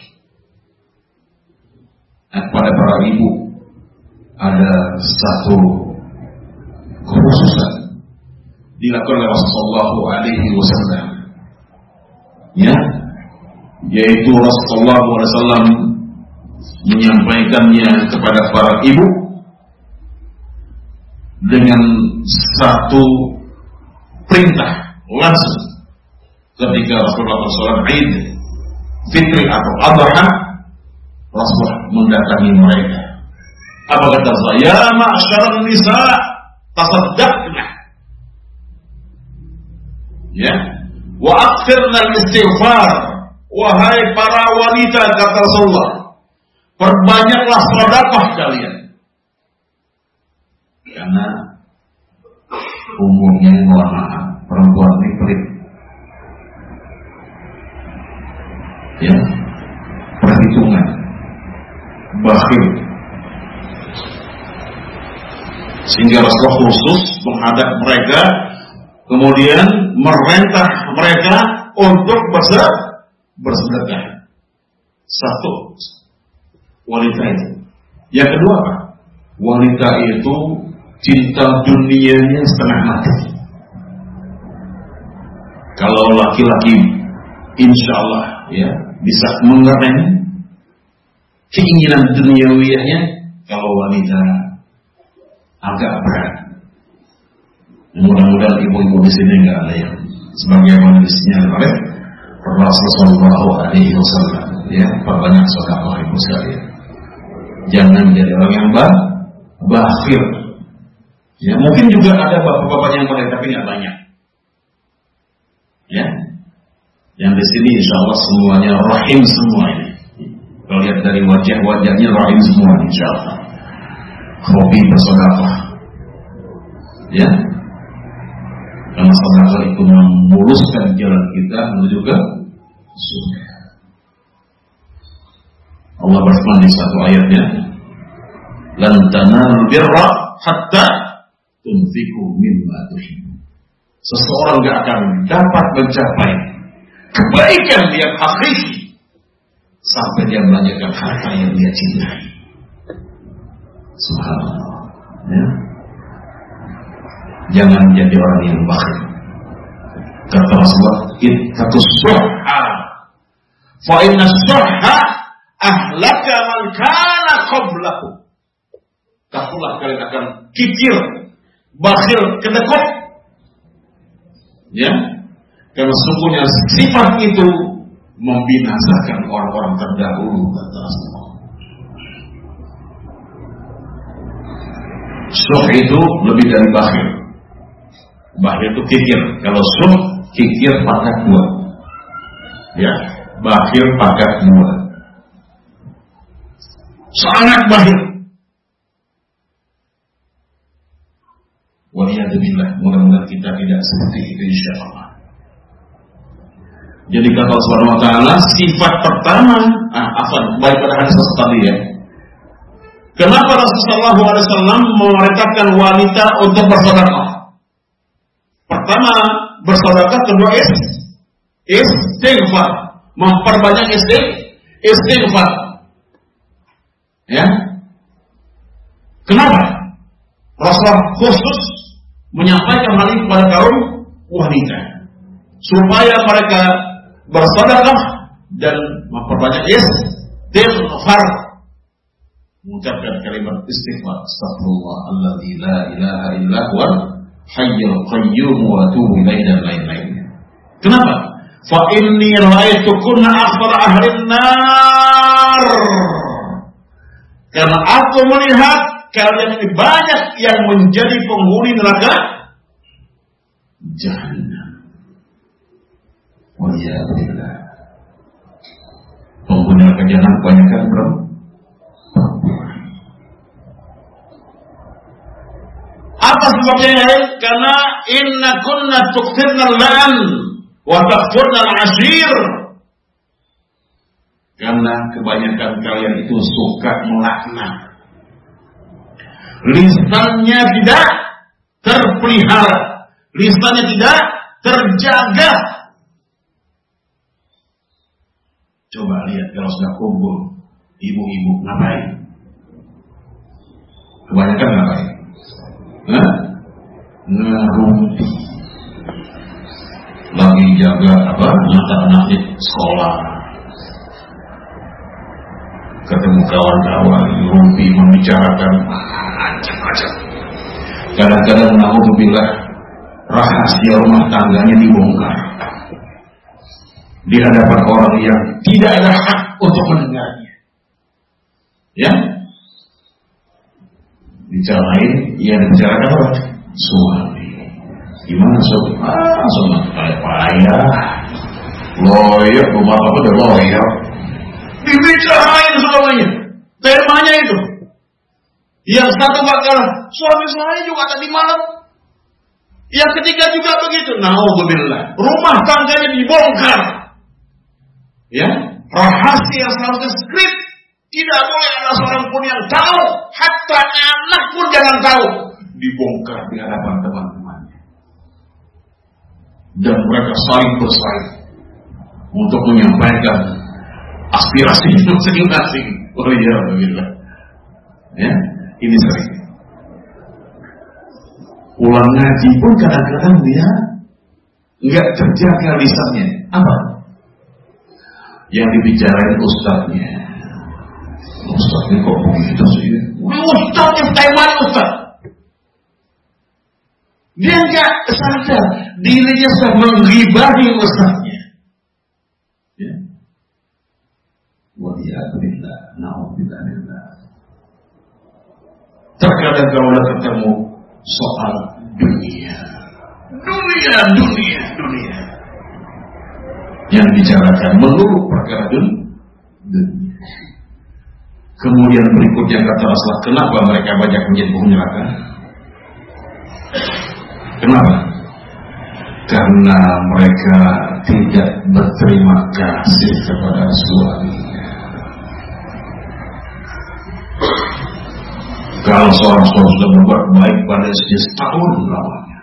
Pada para ibu ada satu kekhususan dilakukan oleh Rasulullah SAW, ya, yaitu Rasulullah SAW menyampaikannya kepada para ibu dengan satu perintah langsung. Ketika Rasulullah SAW Eid Fitri atau Adha, Rasulullah mendatangi mereka. Apa kata saya? Ya ma'asyaran nisa, tasaddaqna, ya, wa akthirna al-istighfar. Wahai para wanita, kata Rasulullah, perbanyaklah sedekah kalian. Karena umumnya, mohon maaf, perempuan ini pelit, ya, perhitungan, bakhil, sehingga Rasulullah khusus menghadap mereka, kemudian merintah mereka untuk bersedekah. Satu, wanita itu. Yang kedua apa? Wanita itu cinta dunianya setengah mati. Kalau laki-laki insya Allah, ya, bisa mengerem keinginan duniawiyahnya, kalau wanita agak berat. Mudah-mudahan ibu-ibu di sini nggak ada yang sebagaimana disinyalir oleh Rasulullah SAW, ya, perbanyak sedekah ibu sekalian. Jangan menjadi orang yang bakhil. Ya, mungkin juga ada bapak-bapak yang baik, tapi nggak banyak. Ya, yang di sini insya Allah semuanya rahim semua ini. Kalau lihat dari wajah-wajahnya rahim semua insya Allah. Hobi bersedekah, Ya, karena sedekah itu memuluskan jalan kita menuju ke surga. Allah berfirman di satu ayatnya, "Lan tanalul birra hatta tunfiqu mimma tuhibbun." Seseorang tidak akan dapat mencapai kebaikan yang hakiki sampai dia melanjutkan harta yang dia cintai. Subhanallah. Ya. Jangan menjadi orang yang bakhil. Kata Rasulullah, "Ittaqus suhha, fa inna suhha ahlaka man kana qablakum." Takutlah kalian akan kikir, bakhil, kedekut. Ya, karena sesungguhnya sifat itu membinasakan orang-orang terdahulu, kata Rasulullah. Suh itu lebih dari bakhil. Bakhil itu kikir. Kalau suh, kikir pangkat 2. Ya, bakhil pangkat 2. Sangat bakhil. Waliyadzubillah, mudah-mudahan kita tidak seperti itu insyaallah. Jadi kata Allah Subhanahu wa taala, sifat pertama, baik pada hadis tadi ya. Kenapa Rasulullah SAW memerintahkan wanita untuk bersedekah? Pertama, bersedekah, kedua istighfar, memperbanyak istighfar. Ya. Kenapa? Rasulullah khusus menyampaikan hal ini kepada kaum wanita supaya mereka bersedekah dan memperbanyak istighfar, mengucapkan kalimat istighfar, astagfirullah alladzi la ilaha illa huwal hayyul qayyum wa atubu ilaihi dan lain-lainnya. Kenapa? Fa inni ra'aitukunna akthar ahli nar. Karena aku melihat kalian ini banyak yang menjadi penghuni neraka Jahannam. Waliyadzubillah. Penghuni neraka Jahannam kebanyakan perempuan. Apa sebabnya? Karena inna kunna tukthirna al-la'n wa takfurna al-'ashir. Karena kebanyakan kalian itu suka melaknat. Lisannya tidak terpelihara, lisannya tidak terjaga. Coba lihat kalau sudah kumpul ibu-ibu ngapain? Kebanyakan ngapain? Ngerumpi. Lagi jaga anak-anaknya sekolah, ketemu kawan-kawan, ngerumpi, membicarakan macam-macam. Kadang-kadang na'udzubillah, rahasia rumah tangganya dibongkar di hadapan orang yang tidak ada hak untuk mendengarnya. Ya, bicarain, yang dibicarakan apa? Suami. Gimana suami? Suami payah, loyok, rumah apa udah loyok. Dibicarain semuanya, temanya itu. Yang satu bakal, suami saya juga tadi malam. Yang ketiga juga begitu. Na'udzubillah, rumah tangganya dibongkar. Ya, rahasia seharusnya skrip. Tidak boleh ada seorang pun yang tahu, hatta anak pun jangan tahu. Dibongkar di hadapan teman-temannya. Dan mereka saling bersaing untuk menyampaikan aspirasi masing-masing. Oh iya, alhamdulillah. Ya, ini sering. Pulang ngaji pun kadang-kadang dia nggak terjaga lisannya. Apa? Yang dibicarain ustadznya. Ustadznya kok begitu sih? Ustadznya Taiwan ustadz. Dia nggak sadar dirinya sudah menggibahi ustadznya. Ya. Waliyadzubillah, na'udzubillah. Terkadang kalau ketemu soal dunia yang dibicarakan melulu perkara dunia. Kemudian berikutnya kata Rasulullah, kenapa mereka banyak menjadi penghuni neraka? Kenapa? Karena mereka tidak berterima kasih kepada suaminya. Kalau seorang suami sudah berbuat baik pada istri setahun lamanya,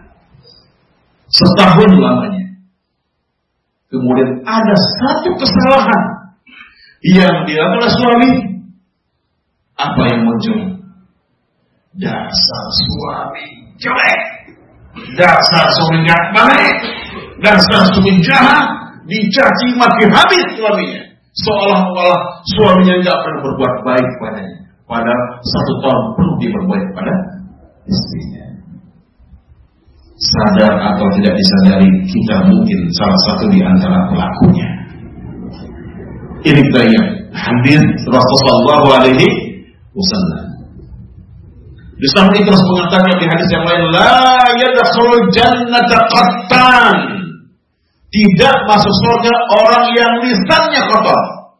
kemudian ada satu kesalahan yang dilakukan oleh suami, apa yang muncul? Dasar suami jelek, dasar suami nggak baik, dasar suami jahat, dicaci maki habis suaminya, seolah-olah suaminya nggak pernah berbuat baik padanya. Pada 1 tahun penuh dia berbuat pada istrinya. Sadar atau tidak disadari, kita mungkin salah satu di antara pelakunya. Ini kita ingat hadis Rasulullah SAW. Di samping terus mengatakan di hadis yang lain, la yadkhulul jannata qattan, tidak masuk surga orang yang lisannya kotor,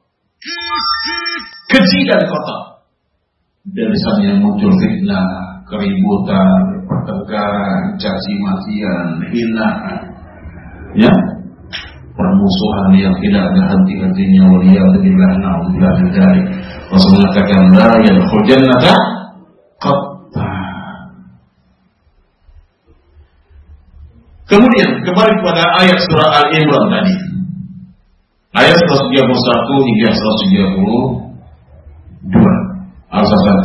keji dan kotor. Dan lisannya muncul fitnah, keributan, pertengkaran, caci makian, hinaan, ya, permusuhan yang tidak ada henti-hentinya. Waliyadzubillah, na'udzubillah min dzalik. Rasul mengatakan la yadkhulul jannata qattan. Kemudian kembali kepada ayat surah Al-Imran tadi, ayat 131 hingga 132. Al-Fatihah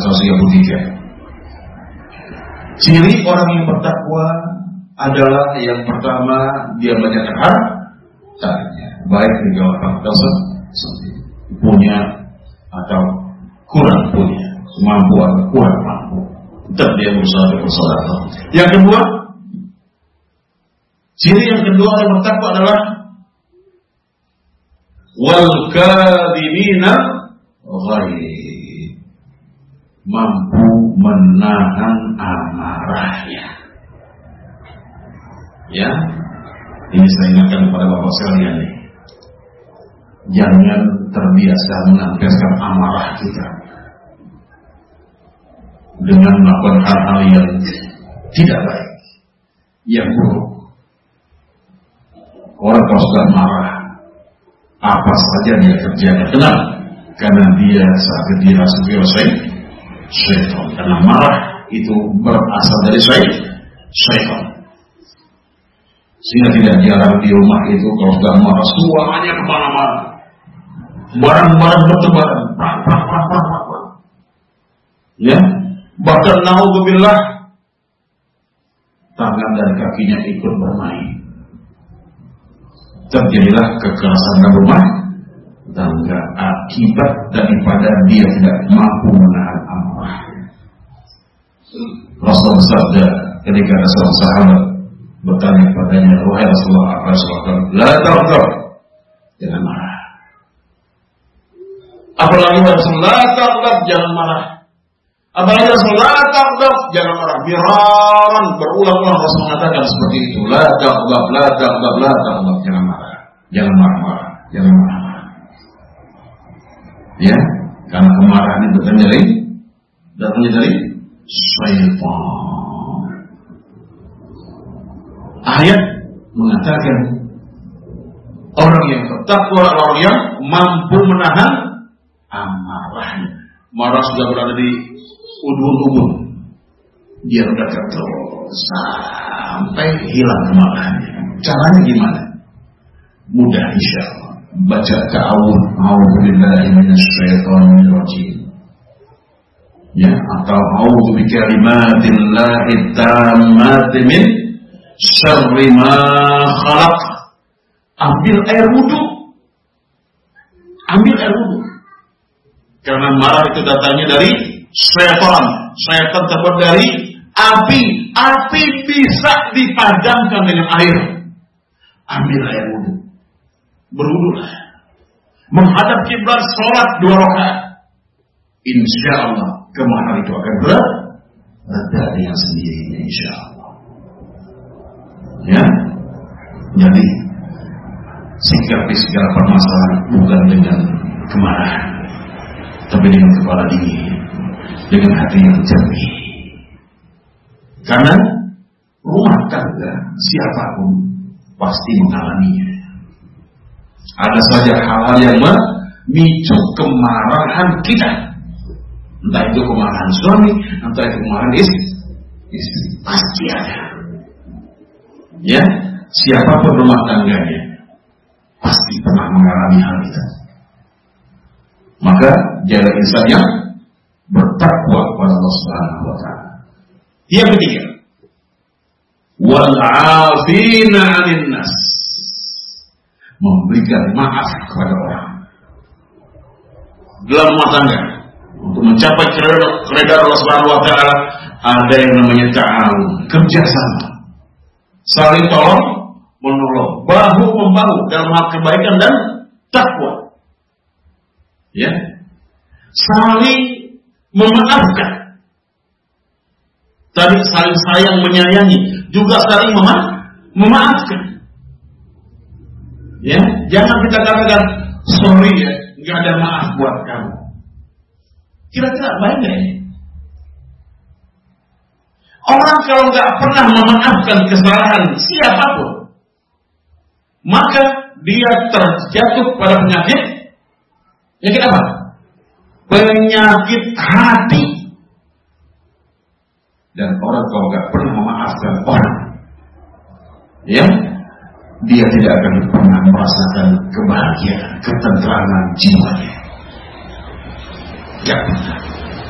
133. Ciri orang yang bertakwa adalah yang pertama, dia banyakkan hartanya, baik juga orang tersebut punya atau kurang punya, mampu atau kurang mampu, tetap dia berusaha bersedekah. Yang kedua, ciri yang kedua yang bertakwa adalah wal kadhimina ghaib, mampu menahan amarahnya. Ya, ini saya ingatkan kepada bapak sekalian nih, jangan terbiasa melampiaskan amarah kita dengan melakukan hal-hal yang tidak baik, yang buruk. Orang kalau sudah marah, apa saja dia kerjakan. Kenapa? Karena dia saat itu dirasuki oleh syaitan. Karena marah itu berasal dari syaitan. Sehingga tidak jarang di rumah itu kalau sudah marah, suaranya kemana-mana, barang-barang bertebaran, ya, bahkan naudzubillah, tangan dan kakinya ikut bermain. Terjadilah kekerasan dalam rumah tangga akibat daripada dia tidak mampu menahan amarah. Rasul bersabda ketika ada seorang sahabat bertanya kepadanya, wahai Rasulullah, apa Rasulullah? La taghdab, jangan marah. Apalagi Rasulullah, la taghdab, jangan marah. Apalagi Rasulullah, la taghdab, jangan marah. Miraran, berulang-ulang Rasul mengatakan seperti itu. La taghdab, la taghdab, la taghdab, jangan marah. Jangan marah-marah, jangan marah. Ya, karena kemarahan itu datangnya dari syaitan. Ayat mengatakan orang yang bertakwa, orang yang mampu menahan amarahnya. Marah sudah berada di ubun-ubun, dia redakkan terus sampai hilang kemarahannya. Caranya gimana? Mudah insyaallah. Baca ta'awudz, a'udzubillahi minasyaitonir rajim. Ya, atau a'udzu bikalimatillahi tammati min syarri ma khalaq. Ambil air wudu. Karena marah itu datangnya dari syaitan. Syaitan terbuat dari api. Api bisa dipadamkan dengan air. Ambil air wudu. Berwudulah. Menghadap kiblat, sholat 2 rakaat. Insyaallah kemarahan itu akan berada dengan sendirinya, insyaallah. Ya, jadi sikapi segala permasalahan bukan dengan kemarahan, tapi dengan kepala dingin, dengan hati yang jernih. Karena rumah tangga siapapun pasti mengalaminya. Ada saja hal-hal yang memicu kemarahan kita. Entah itu kemarahan suami, entah itu kemarahan istri. Pasti ada. Ya, siapapun rumah tangganya pasti pernah mengalami hal itu. Maka jalan insan yang bertakwa kepada Allah Subhanahu wa taala. Yang ketiga, wal 'afina 'anil nas. Memberikan maaf kepada orang. Dalam rumah tangga untuk mencapai keridhaan Allah Subhanahu wa taala ada yang namanya ta'awun, kerjasama. Saling tolong menolong, bahu membahu dalam hal kebaikan dan takwa. Ya. Saling memaafkan. Tadi saling sayang menyayangi, juga saling memaafkan. Ya, jangan kita katakan sorry ya, nggak ada maaf buat kamu. Kira-kira baik nggak ya? Orang kalau nggak pernah memaafkan kesalahan siapapun, maka dia terjatuh pada penyakit. Penyakit apa? Penyakit hati. Dan orang kalau nggak pernah memaafkan orang, ya, dia tidak akan pernah merasakan kebahagiaan, ketentraman jiwanya. Tidak pernah.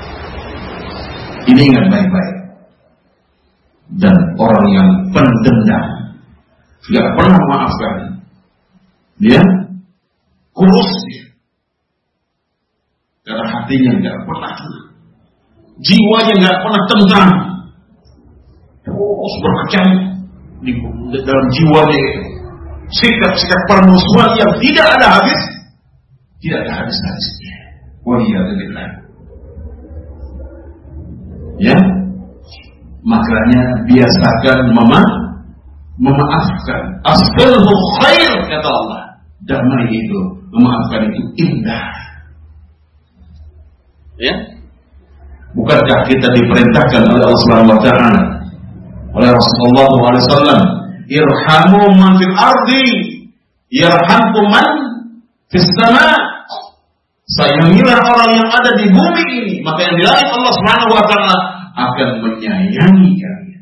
Ini ingat baik-baik. Dan orang yang pendendam, tidak pernah memaafkan, dia kurus dia. Karena hatinya tidak pernah tenang, jiwanya tidak pernah tentram, terus berkecamuk di dalam jiwanya. Sikap-sikap permusuhan yang tidak ada habis, tidak ada habis-habisnya. Waliyadzubillah. Ya, makanya biasakan memaafkan. Asbalhu khair, kata Allah. Damai itu, memaafkan itu indah. Ya, bukankah kita diperintahkan oleh Allah Subhanahu wa taala, oleh Rasulullah SAW, irhamu man fil ardi yarhamkum man fis sama. Sayangilah orang yang ada di bumi ini, maka yang di langit Allah Subhanahu wa taala akan menyayangi kalian.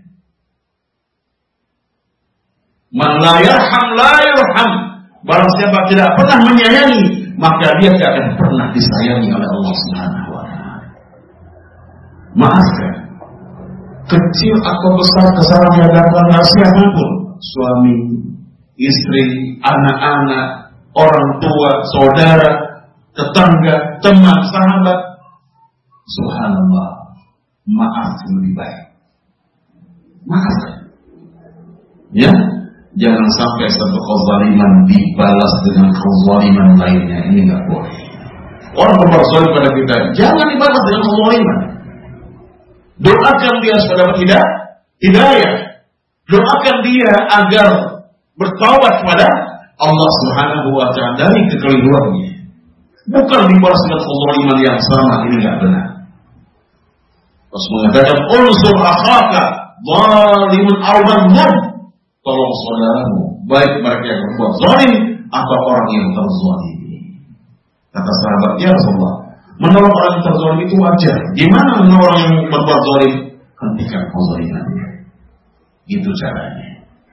Man la yarham la yurham. Barang siapa tidak pernah menyayangi, maka dia tidak akan pernah disayangi oleh Allah Subhanahu wa taala. Maafkan. Kecil atau besar kesalahan yang dilakukan siapapun, suami, istri, anak-anak, orang tua, saudara, tetangga, teman, sahabat, subhanallah, maaf lebih baik. Maafkan. Ya, jangan sampai satu kezaliman dibalas dengan kezaliman lainnya. Ini nggak boleh. Orang berbuat zalim pada kita, jangan dibalas dengan kezaliman. Doakan dia supaya dapat hidayah. Doakan dia agar bertaubat kepada Allah Subhanahu wa taala dari kekeliruannya. Bukan dibalas dengan kezaliman yang sama, ini enggak benar. Rasul mengatakan, "Unsur akhaka zalimun aw mazlum." Tolong saudaramu, baik mereka yang berbuat zalim atau orang yang terzalimi. Kata sahabat, "Ya Rasulullah, menolong orang yang terzalim itu wajar. Gimana menolong orang yang berbuat zalim? Hentikan kezalimannya." Itu caranya.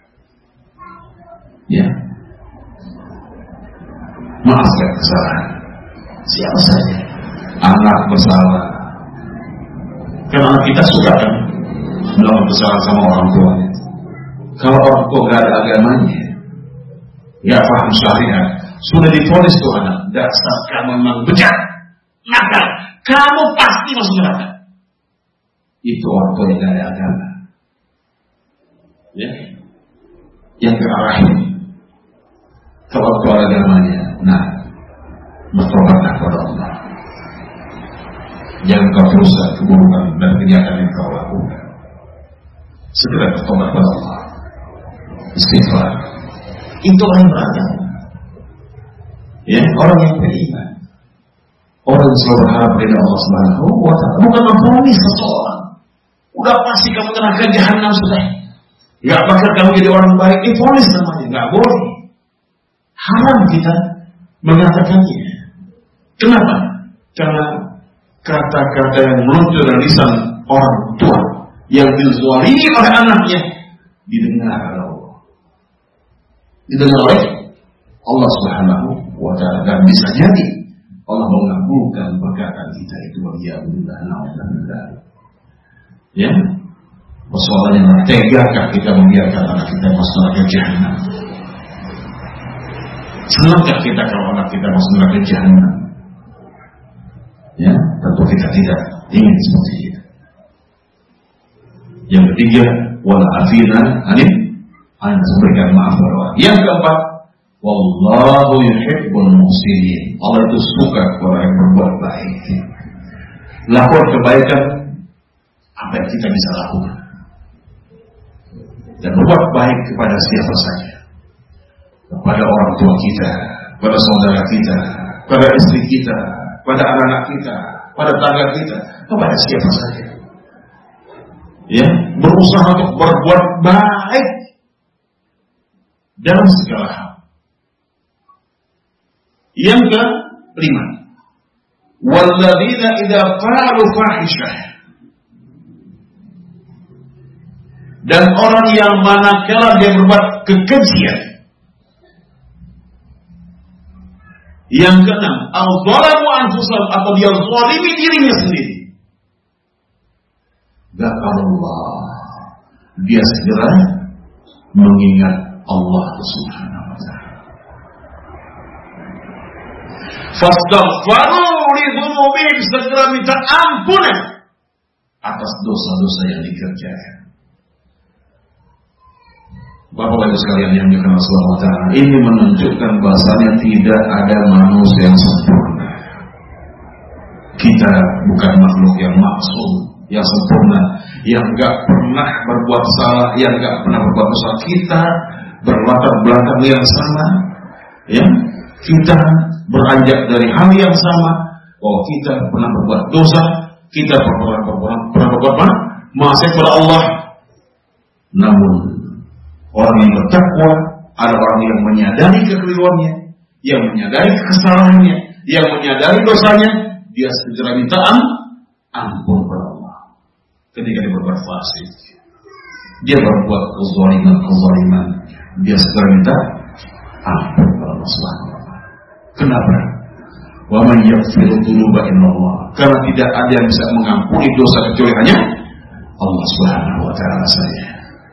Ya. Maafkan kesalahan siapa saja. Anak bersalah, karena anak kita suka kan melakukan kesalahan sama orang tuanya. Kalau orang tua gak ada agamanya, gak paham syariat, sudah divonis tuh anak, dasar kamu memang bejat, nakal, kamu pasti masuk neraka. Itu orang tua yang gak ada agama. Ya, yang kearahin. Kalau orang tua ada agamanya, nah, bertobatlah kepada Allah. Jangan kau teruskan keburukan dan kejahatan yang kau lakukan. Segera bertobat kepada Allah. Istighfar. Itulah yang beragama. Ya, orang yang beriman, orang yang selalu berharap kepada Allah Subhanahu wa taala, bukan memfonis seseorang. Udah pasti kamu neraka jahanam sudah. Nggak bakal kamu jadi orang baik, ini vonis namanya, nggak boleh. Haram kita mengatakannya. Kenapa? Karena kata-kata yang meluncur dari lisan orang tua yang dizalimi oleh anaknya didengar oleh Allah. Didengar oleh Allah Subhanahu wa ta'ala, dan bisa jadi Allah mengabulkan perkataan kita itu. Waliyahulillah na'udzubillah. Ya, persoalannya tegakah kita membiarkan anak kita masuk neraka jahanam? Senangkah kita kalau anak kita masuk neraka jahanam? Ya, tentu kita tidak ingin seperti itu. Yang ketiga, wala afina anin berikan maaf pada orang. Yang keempat, wallahu yuhibbul muhsinin. Allah itu suka orang yang berbuat baik. Lakukan kebaikan apa yang kita bisa lakukan, dan berbuat baik kepada siapa saja, kepada orang tua kita, kepada saudara kita, kepada istri kita, kepada anak-anak kita, pada tetangga kita, kepada siapa saja. Ya, berusaha untuk berbuat baik dalam segala hal. Yang kelima, walladzina idza fa'alu fahishah, dan orang yang manakala dia berbuat kekejian. Yang keenam, al-zalamu anfusahum, atau dia zalimi dirinya sendiri. Dzakarullah, dia segera mengingat Allah Subhanahu wa ta'ala. Fastaghfiru li dzunubihim, segera minta ampunan atas dosa-dosa yang dikerjakan. Bapak-bapak sekalian yang dikenal Allah Ta'ala, ini menunjukkan bahasanya tidak ada manusia yang sempurna. Kita bukan makhluk yang maksum, yang sempurna, yang gak pernah berbuat salah, yang gak pernah berbuat dosa. Kita berlatar belakang yang sama, ya, kita beranjak dari hal yang sama. Oh, kita pernah berbuat dosa, kita pernah berbuat maksiat kepada Allah. Namun orang yang bertakwa adalah orang yang menyadari kekeliruannya, yang menyadari kesalahannya, yang menyadari dosanya. Dia segera minta ampun kepada Allah. Ketika dia berbuat fasik, dia berbuat kezaliman, dia segera minta ampun kepada Allah Subhanahu wa ta'ala. Kenapa? Wa man yaghfiru dzunuba illallah. Karena tidak ada yang bisa mengampuni dosa kecuali hanya Allah Subhanahu wa ta'ala saja.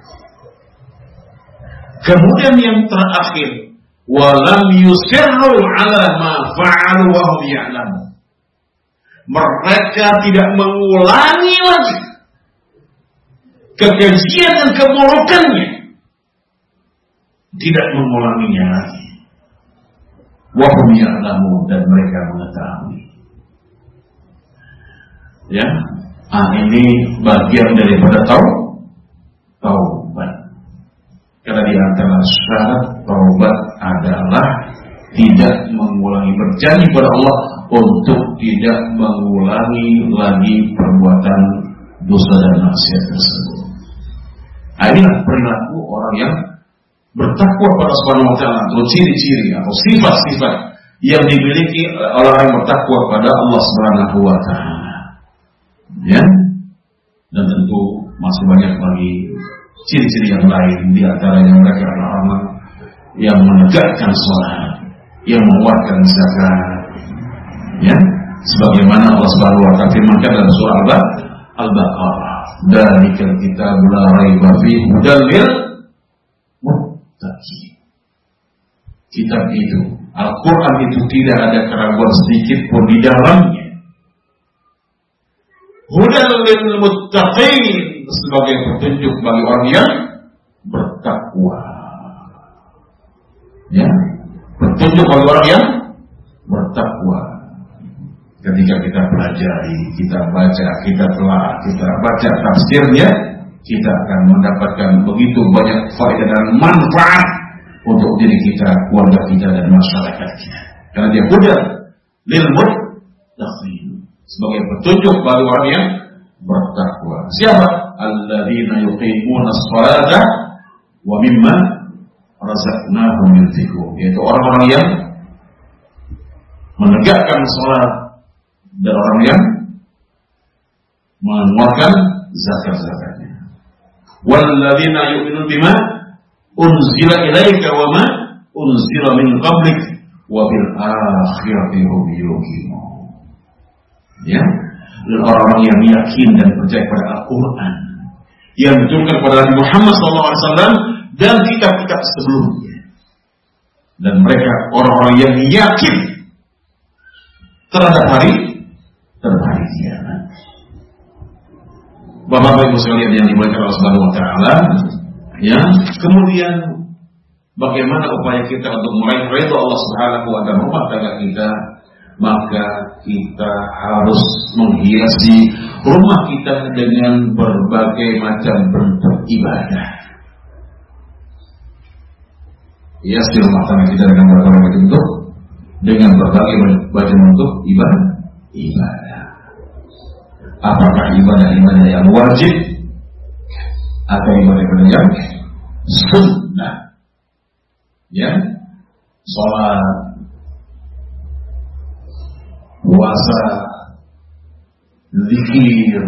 Kemudian yang terakhir, walam yusirru ala ma fa'alu wa hum ya'lamun. Mereka tidak mengulangi lagi kekejian dan keburukannya, tidak mengulanginya lagi. Wa hum ya'lamun, dan mereka mengetahui. Ya, ini bagian daripada taubat. Karena di antara syarat taubat adalah tidak mengulangi, berjanji kepada Allah untuk tidak mengulangi lagi perbuatan dosa dan maksiat tersebut. Inilah perilaku orang yang bertakwa pada Subhanahu wa ta'ala, atau ciri-ciri atau sifat-sifat yang dimiliki oleh orang yang bertakwa pada Allah Subhanahu wa ta'ala. Ya. Dan tentu masih banyak lagi ciri-ciri yang lain, di antaranya mereka adalah orang yang menegakkan salat, yang mengeluarkan zakat, ya, sebagaimana Allah Subhanahu wa ta'ala firmankan dalam surah Al-Baqarah, "Dzalikal kitabu la raiba fihi hudal lil muttaqin." Kitab itu, Al-Quran itu, tidak ada keraguan sedikit pun di dalamnya. Hudal lil muttaqin, sebagai petunjuk bagi orang yang bertakwa. Ya, petunjuk bagi orang yang bertakwa. Ketika kita pelajari, kita baca, kita telah kita baca tafsirnya, kita akan mendapatkan begitu banyak faedah dan manfaat untuk diri kita, keluarga kita, dan masyarakat kita. Karena dia hudal lil muttaqin, sebagai petunjuk bagi orang yang bertakwa. Siapa? Alladzina yuqimuna as-salata wa mimma razaqnahum yunfiqun, yaitu orang-orang yang menegakkan salat dan orang yang mengeluarkan zakat-zakatnya. Walladzina yu'minuna bima unzila ilaika wa ma unzila min qablik wa bil akhirati hum yuqinun. Ya, dan orang-orang yang yakin dan percaya pada Al-Qur'an yang diturunkan kepada Nabi Muhammad SAW dan kitab-kitab sebelumnya. Dan mereka orang-orang yang yakin terhadap hari kiamat. Bapak-bapak Ibu sekalian yang dimuliakan Allah Subhanahu wa taala, ya, kemudian bagaimana upaya kita untuk meraih ridha Allah Subhanahu wa taala rumah tangga kita? Maka kita harus menghiasi rumah kita dengan berbagai macam bentuk ibadah. Hiasi rumah tangga kita dengan berbagai macam bentuk, dengan berbagai macam bentuk ibadah. Apakah ibadah yang wajib atau ibadah yang sunnah? Ya, sholat, puasa, zikir.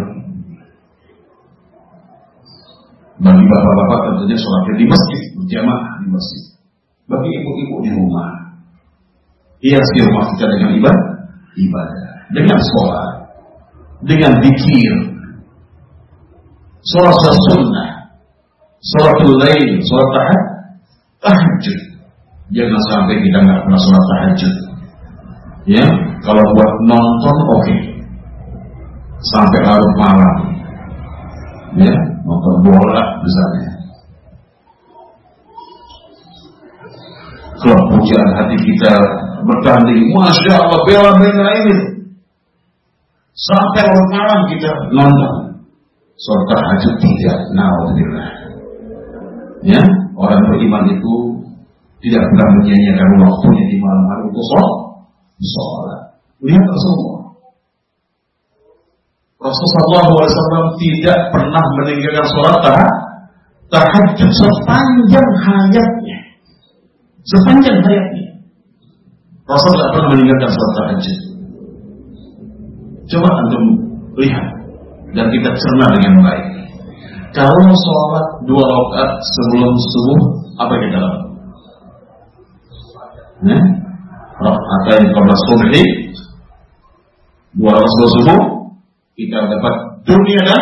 Bagi bapak-bapak tentunya sholatnya di masjid, berjamaah di masjid. Bagi ibu-ibu di rumah, hiasi rumah kita dengan ibadah, dengan sholat, dengan zikir, sholat sunnah, sholatul lail, sholat tahajud. Jangan sampai kita nggak pernah sholat tahajud. Ya, kalau buat nonton oke. Sampai larut malam. Ya, nonton bola misalnya. Kalau pujaan hati kita bertanding, Masya Allah, bela-bela ini. Sampai larut malam kita nonton. Sholat tahajud tidak, na'udzubillah. Ya, orang beriman itu tidak pernah menyia-nyiakan waktunya di malam hari untuk sholat. Lihat Rasulullah. Rasulullah SAW tidak pernah meninggalkan sholat tahajud sepanjang hayatnya. Sepanjang hayatnya Rasul tidak pernah meninggalkan sholat tahajud. Coba antum lihat dan kita cerna dengan baik. Kalau sholat 2 rakaat sebelum subuh, apa yang kita lakukan? Rakaat qabla subhi, 2 rakaat sebelum subuh, kita dapat dunia dan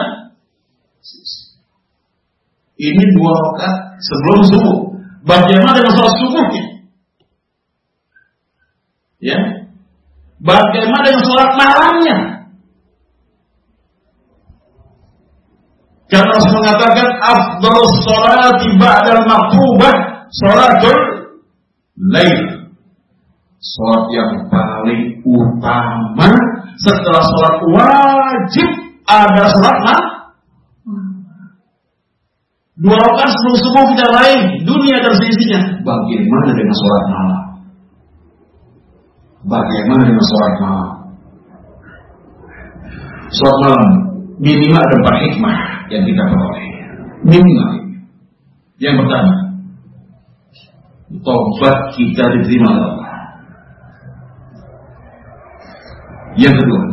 ini 2 rakaat sebelum subuh. Bagaimana dengan sholat subuhnya? Ya, bagaimana dengan sholat malamnya? Karena Rasul mengatakan afdhalus sholati ba'dal maktubah sholatul lail. Sholat yang paling utama setelah sholat wajib ada sholat malam. 2 rakaat sebelum subuh kita raih dunia dan seisinya. Bagaimana dengan sholat malam? Bagaimana dengan sholat malam? Sholat malam minimal ada 4 hikmah yang kita peroleh. Minimal. Yang pertama, taubat kita diterima oleh Allah. Yang kedua,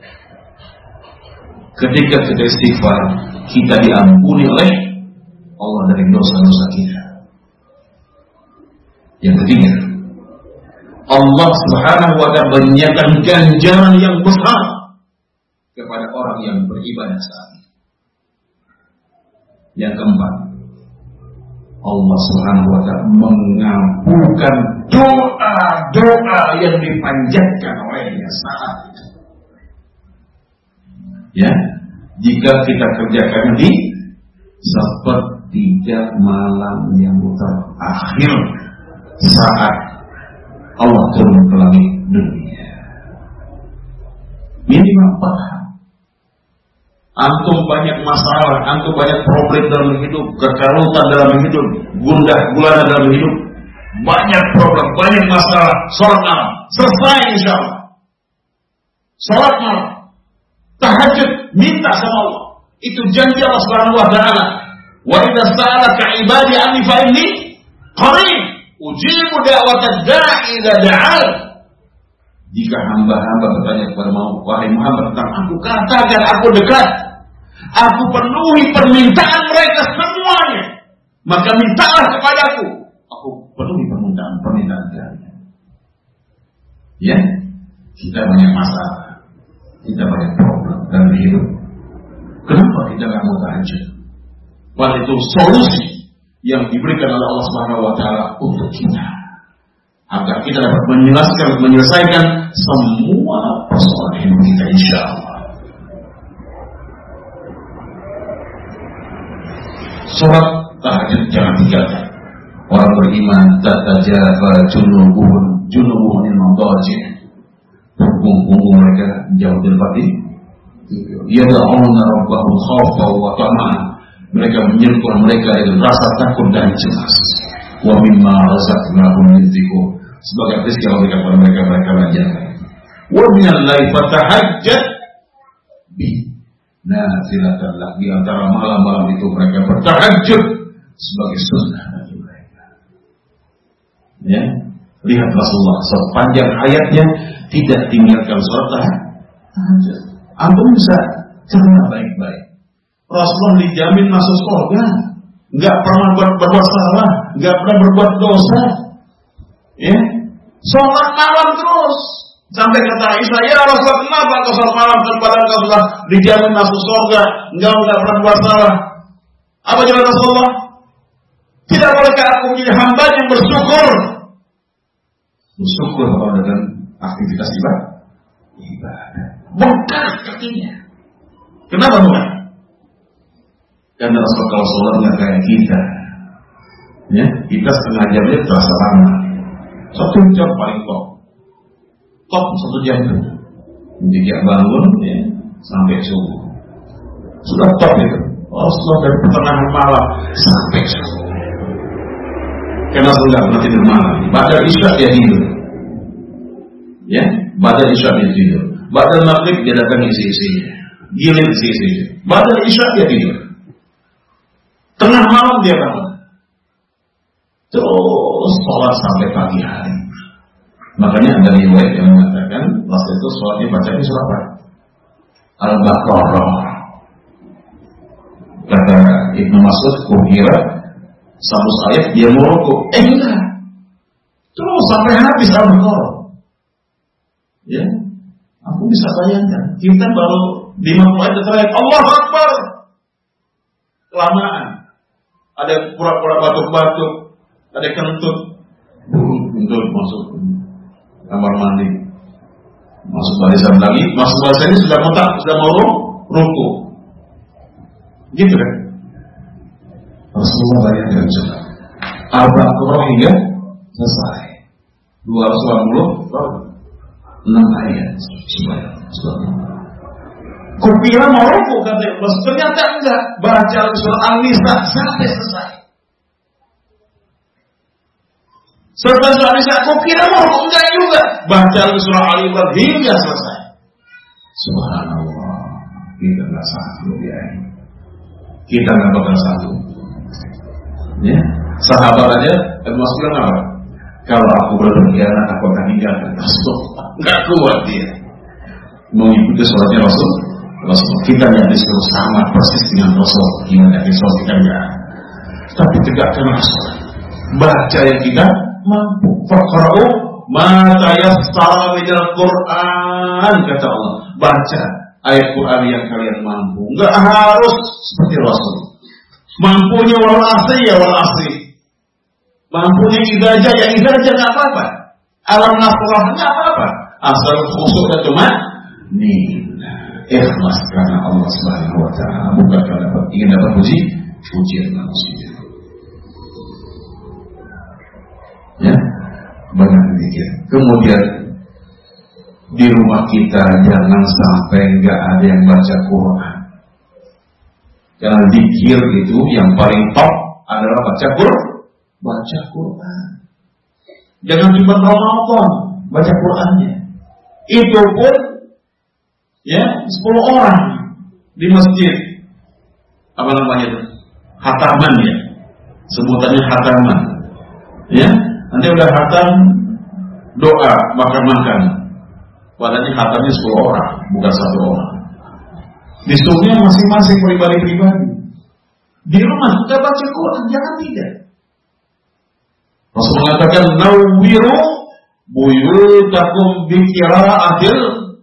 ketika kita istighfar, kita diampuni oleh Allah dari dosa-dosa kita. Yang ketiga, Allah Subhanahu wa ta'ala menyatakan ganjaran yang besar kepada orang yang beribadah saat ini. Yang keempat, Allah Subhanahu wa ta'ala mengabulkan doa-doa yang dipanjatkan olehnya saat itu. Ya, jika kita kerjakan di sepertiga malam yang terakhir saat Allah turun ke langit dunia, minimal 4 hal. Antum banyak masalah, antum banyak problem dalam hidup, kekalutan dalam hidup, gundah gulana dalam hidup, banyak problem, banyak masalah. Sholat malam selesai insyaallah. Sholat malam, tahajud, minta sama Allah. Itu janji Allah Subhanahu wa ta'ala. Wa idza sa'alaka 'ibadi 'anni fa inni qarib ujibu da'watad da'i idza da'an. Jika hamba-hamba bertanya kepada wahai Muhammad tentang aku, katakan aku dekat. Aku penuhi permintaan mereka semuanya. Maka mintalah kepadaku. Aku penuhi permintaan kalian. Ya, kita banyak masalah, kita banyak problem dalam hidup. Kenapa kita nggak mau tahajud? Padahal itu solusi yang diberikan oleh Allah Subhanahu Wa Taala untuk kita, agar kita dapat menyelesaikan semua persoalan hidup kita, insya Allah. Sholat tahajud jangan tinggalkan. Orang beriman tatajafa junubuhum min madaji'. Punggung mereka jauh dari tempat tidur. Yad'una rabbahum khaufan wa tama'an. Mereka menyerukan mereka dengan rasa takut dan cemas. Wa mimma razaqnahum yunfiqun. Sebagai rezeki yang diberikan kepada mereka belanjakan. Wa minal laili fatahajjat bi nafilatan lak. Di antara malam-malam itu mereka bertahajud sebagai sunnah bagi mereka. Ya, lihat Rasulullah sepanjang hayatnya tidak tinggalkan sholat tahajud. Antum bisa cerna baik-baik. Rasulullah dijamin masuk surga, nggak pernah berbuat salah, nggak pernah berbuat dosa. Ya, sholat malam terus. Sampai kata Aisyah, ya Rasulullah, kenapa kau sholat malam padahal kau sudah dijamin masuk surga, nggak pernah berbuat salah? Apa jawaban Rasulullah? Tidak bolehkah aku menjadi hamba yang bersyukur? Bersyukur kalau dengan aktivitas ibadah. Bongkar kakinya. Kenapa bukan? Karena Rasulullah SAW kayak kita. Ya, kita setengah jamnya terasa lama. 1 jam paling top 1 jam itu. Jika bangun ya, sampai subuh. Sudah top itu. Rasulullah dari pertengahan malam sampai subuh. Karena sudah pernah tidur malam. Ba'da isya dia tidur. Ya, ba'da isya dia tidur. Ba'da maghrib dia datang isi-isinya. Gilir isi-isinya. Ba'da isya dia tidur. Tengah malam dia bangun. Terus sholat sampai pagi hari. Makanya ada riwayat yang mengatakan Rasul itu sholatnya bacanya surah apa? Al-Baqarah. Kata Ibnu Mas'ud, kukira 1 ayat dia mau rukuk. Enggak. Terus sampai habis Al-Baqarah. Ya, aku bisa bayangkan. Kita baru 50 ayat terakhir. Allahu Akbar. Kelamaan. Ada pura-pura batuk-batuk, ada kentut, kentut masuk kamar mandi, masuk barisan lagi, masuk barisan ini sudah mau rukuk, gitu kan? Rasulullah bayangkan sudah Al-Baqarah hingga selesai 286 ayat. Subhanallah. Kupira mau rukuk kata Ibnu, ternyata enggak. Baca surah An-Nisa sampai selesai. Selesai surah An-Nisa, kupira mau rukuk enggak juga. Baca surah Al-Imran hingga selesai. Subhanallah. Kita enggak sanggup ya. Kita enggak bakal sanggup. Ya, sahabat aja Ibnu Mas'ud bilang apa? Kalau aku berkhianat aku akan tinggalkan Rasul. Enggak kuat dia mengikuti sholatnya Rasul. Kita tidak disuruh sama persis dengan Rasul. Gimana Rasul kita enggak. Tapi tegakkan Rasul. Baca yang kita mampu. Faqra'u ma tayassara minal Qur'an, kata Allah. Baca ayat Quran yang kalian mampu. Enggak harus seperti Rasul. Mampunya wal asri ya wal asri. Mampunya ibadah ya ibadah enggak apa-apa. Alam nasrah enggak apa-apa. Asal khusyuk dan cuma ikhlas karena Allah Subhanahu wa taala, bukan karena ingin dapat pujian manusia. Ya, banyak demikian. Kemudian di rumah kita jangan sampai enggak ada yang baca Quran. Karena zikir itu yang paling top adalah baca Quran. Jangan cuma Ramadan baca Qurannya. Itu pun ya 10 orang di masjid. Apa namanya itu? hataman ya, sebutannya hataman. Ya, nanti udah hatam doa makan. Padahal hatamnya 10 orang, bukan 1 orang. Disuruhnya masing-masing pribadi-pribadi. Di rumah kita baca Quran, jangan tidak. Rasul mengatakan nawwiru buyutakum bi qira'atil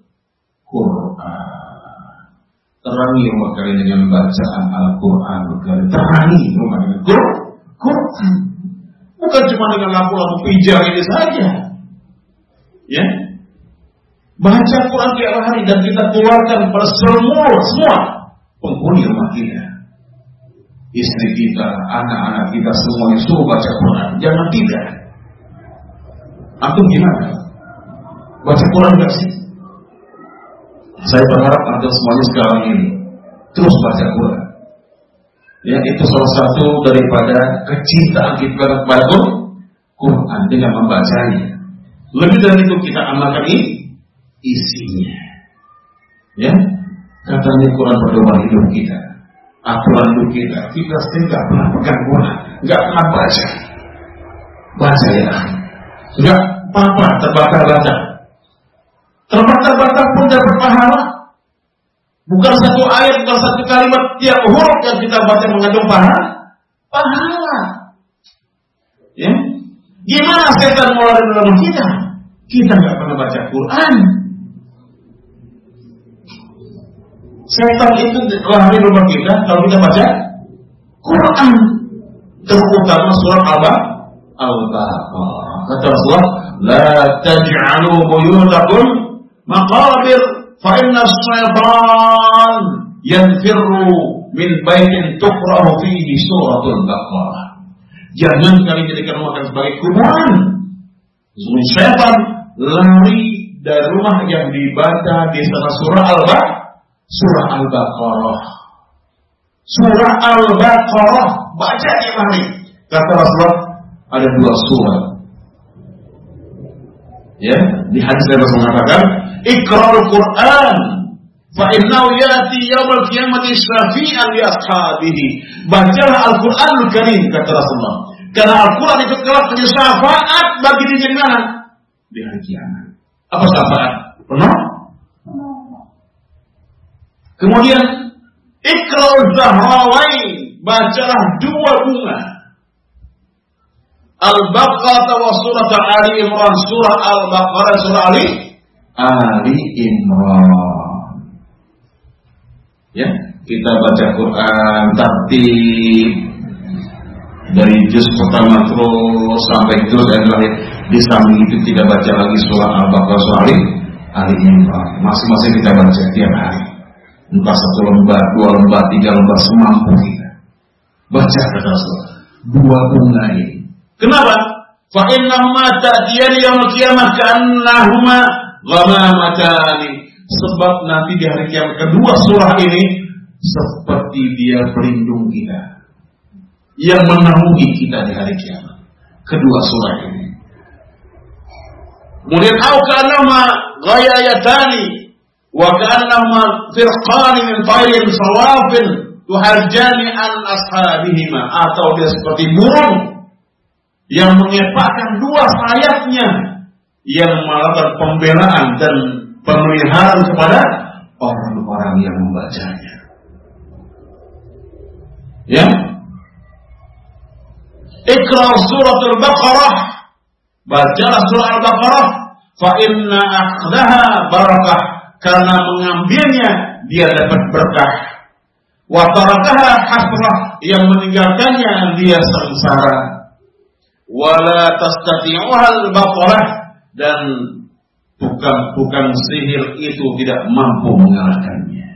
Quran. Terangi rumah kalian dengan bacaan Al-Quran. Terangi rumah dengan Quran. Bukan cuma dengan lampu-lampu pijang ini saja. Ya. Baca Quran tiap hari dan kita keluarkan pada semua penghuni rumah kita. Istri kita, anak-anak kita semuanya suruh baca Quran. Jangan tidak. Antum gimana? Baca Quran enggak sih? Saya berharap antum semuanya sekarang ini terus baca Quran. Ya, itu salah satu daripada kecintaan kita kepada Quran dengan membacanya. Lebih dari itu kita amalkan isinya. Ya, katanya Quran pedoman hidup kita, aturan hidup kita. Kita tidak pernah pegang Quran, nggak pernah baca. Baca ya, sudah apa terbata-bata. Terbata-bata pun dapat pahala. Bukan satu ayat, bukan satu kalimat, tiap huruf yang kita baca mengandung pahala. Ya, gimana setan mau lari dalam kita? Kita nggak pernah baca Quran. Setan itu lari rumah kita kalau kita baca Quran, terutama surat Al-Baqarah. Kata Rasulullah, la taj'alu buyutakum maqabir fa inna as-syaitan yanfirru min baitin tuqra'u fihi suratul Baqarah. Jangan kalian jadikan rumah sebagai kuburan. Syaitan lari dari rumah yang dibaca di sana surah Al-Baqarah. Surah Al-Baqarah baca di hari. Kata Rasulullah ada 2 surat. Ya, di hadis Rasul mengatakan, "Iqra'ul Qur'an fa innahu ya'ti yaumil qiyamati syafi'an li ashabihi." Bacalah Al-Qur'anul Karim kata Rasulullah. Karena Al-Quran itu kelak menjadi syafaat bagi diri mana? Di hari kiamat. Apa syafaat? Penuh. Kemudian Iqra'ul Zahrawain, bacalah 2 bunga. Al-Baqarah wa surah Ali Imran, surah Al-Baqarah, surah Ali Imran. Ya, kita baca Quran tertib dari juz pertama terus sampai juz yang terakhir. Di samping itu tidak baca lagi surah Al-Baqarah, surah Ali Imran. Masing-masing kita baca tiap hari. Entah 1 lembar, 2 lembar, 3 lembar, semampu kita. Baca kata Rasulullah 2 bunga ini. Kenapa? Fa innahuma ta'tiyani yaumil qiyamah ka'annahuma ghamamatani. Sebab nanti di hari kiamat kedua surah ini seperti dia pelindung kita, yang menaungi kita di hari kiamat. Kedua surah ini. Kemudian au ka'annahuma ghayayatani wa ka'annahuma firqani min tayrin sawafin tuharjani an ashabihima, atau dia seperti burung yang mengepakkan 2 sayapnya yang melakukan pembelaan dan pemeliharaan kepada orang-orang yang membacanya. Ya, Iqra suratul Baqarah, bacalah surah Al-Baqarah, fa inna akhdaha barakah, karena mengambilnya dia dapat berkah. Wa tarakaha hasrah, yang meninggalkannya dia sengsara. Wala tastati'uhal Baqarah, dan bukan sihir itu tidak mampu mengalahkannya.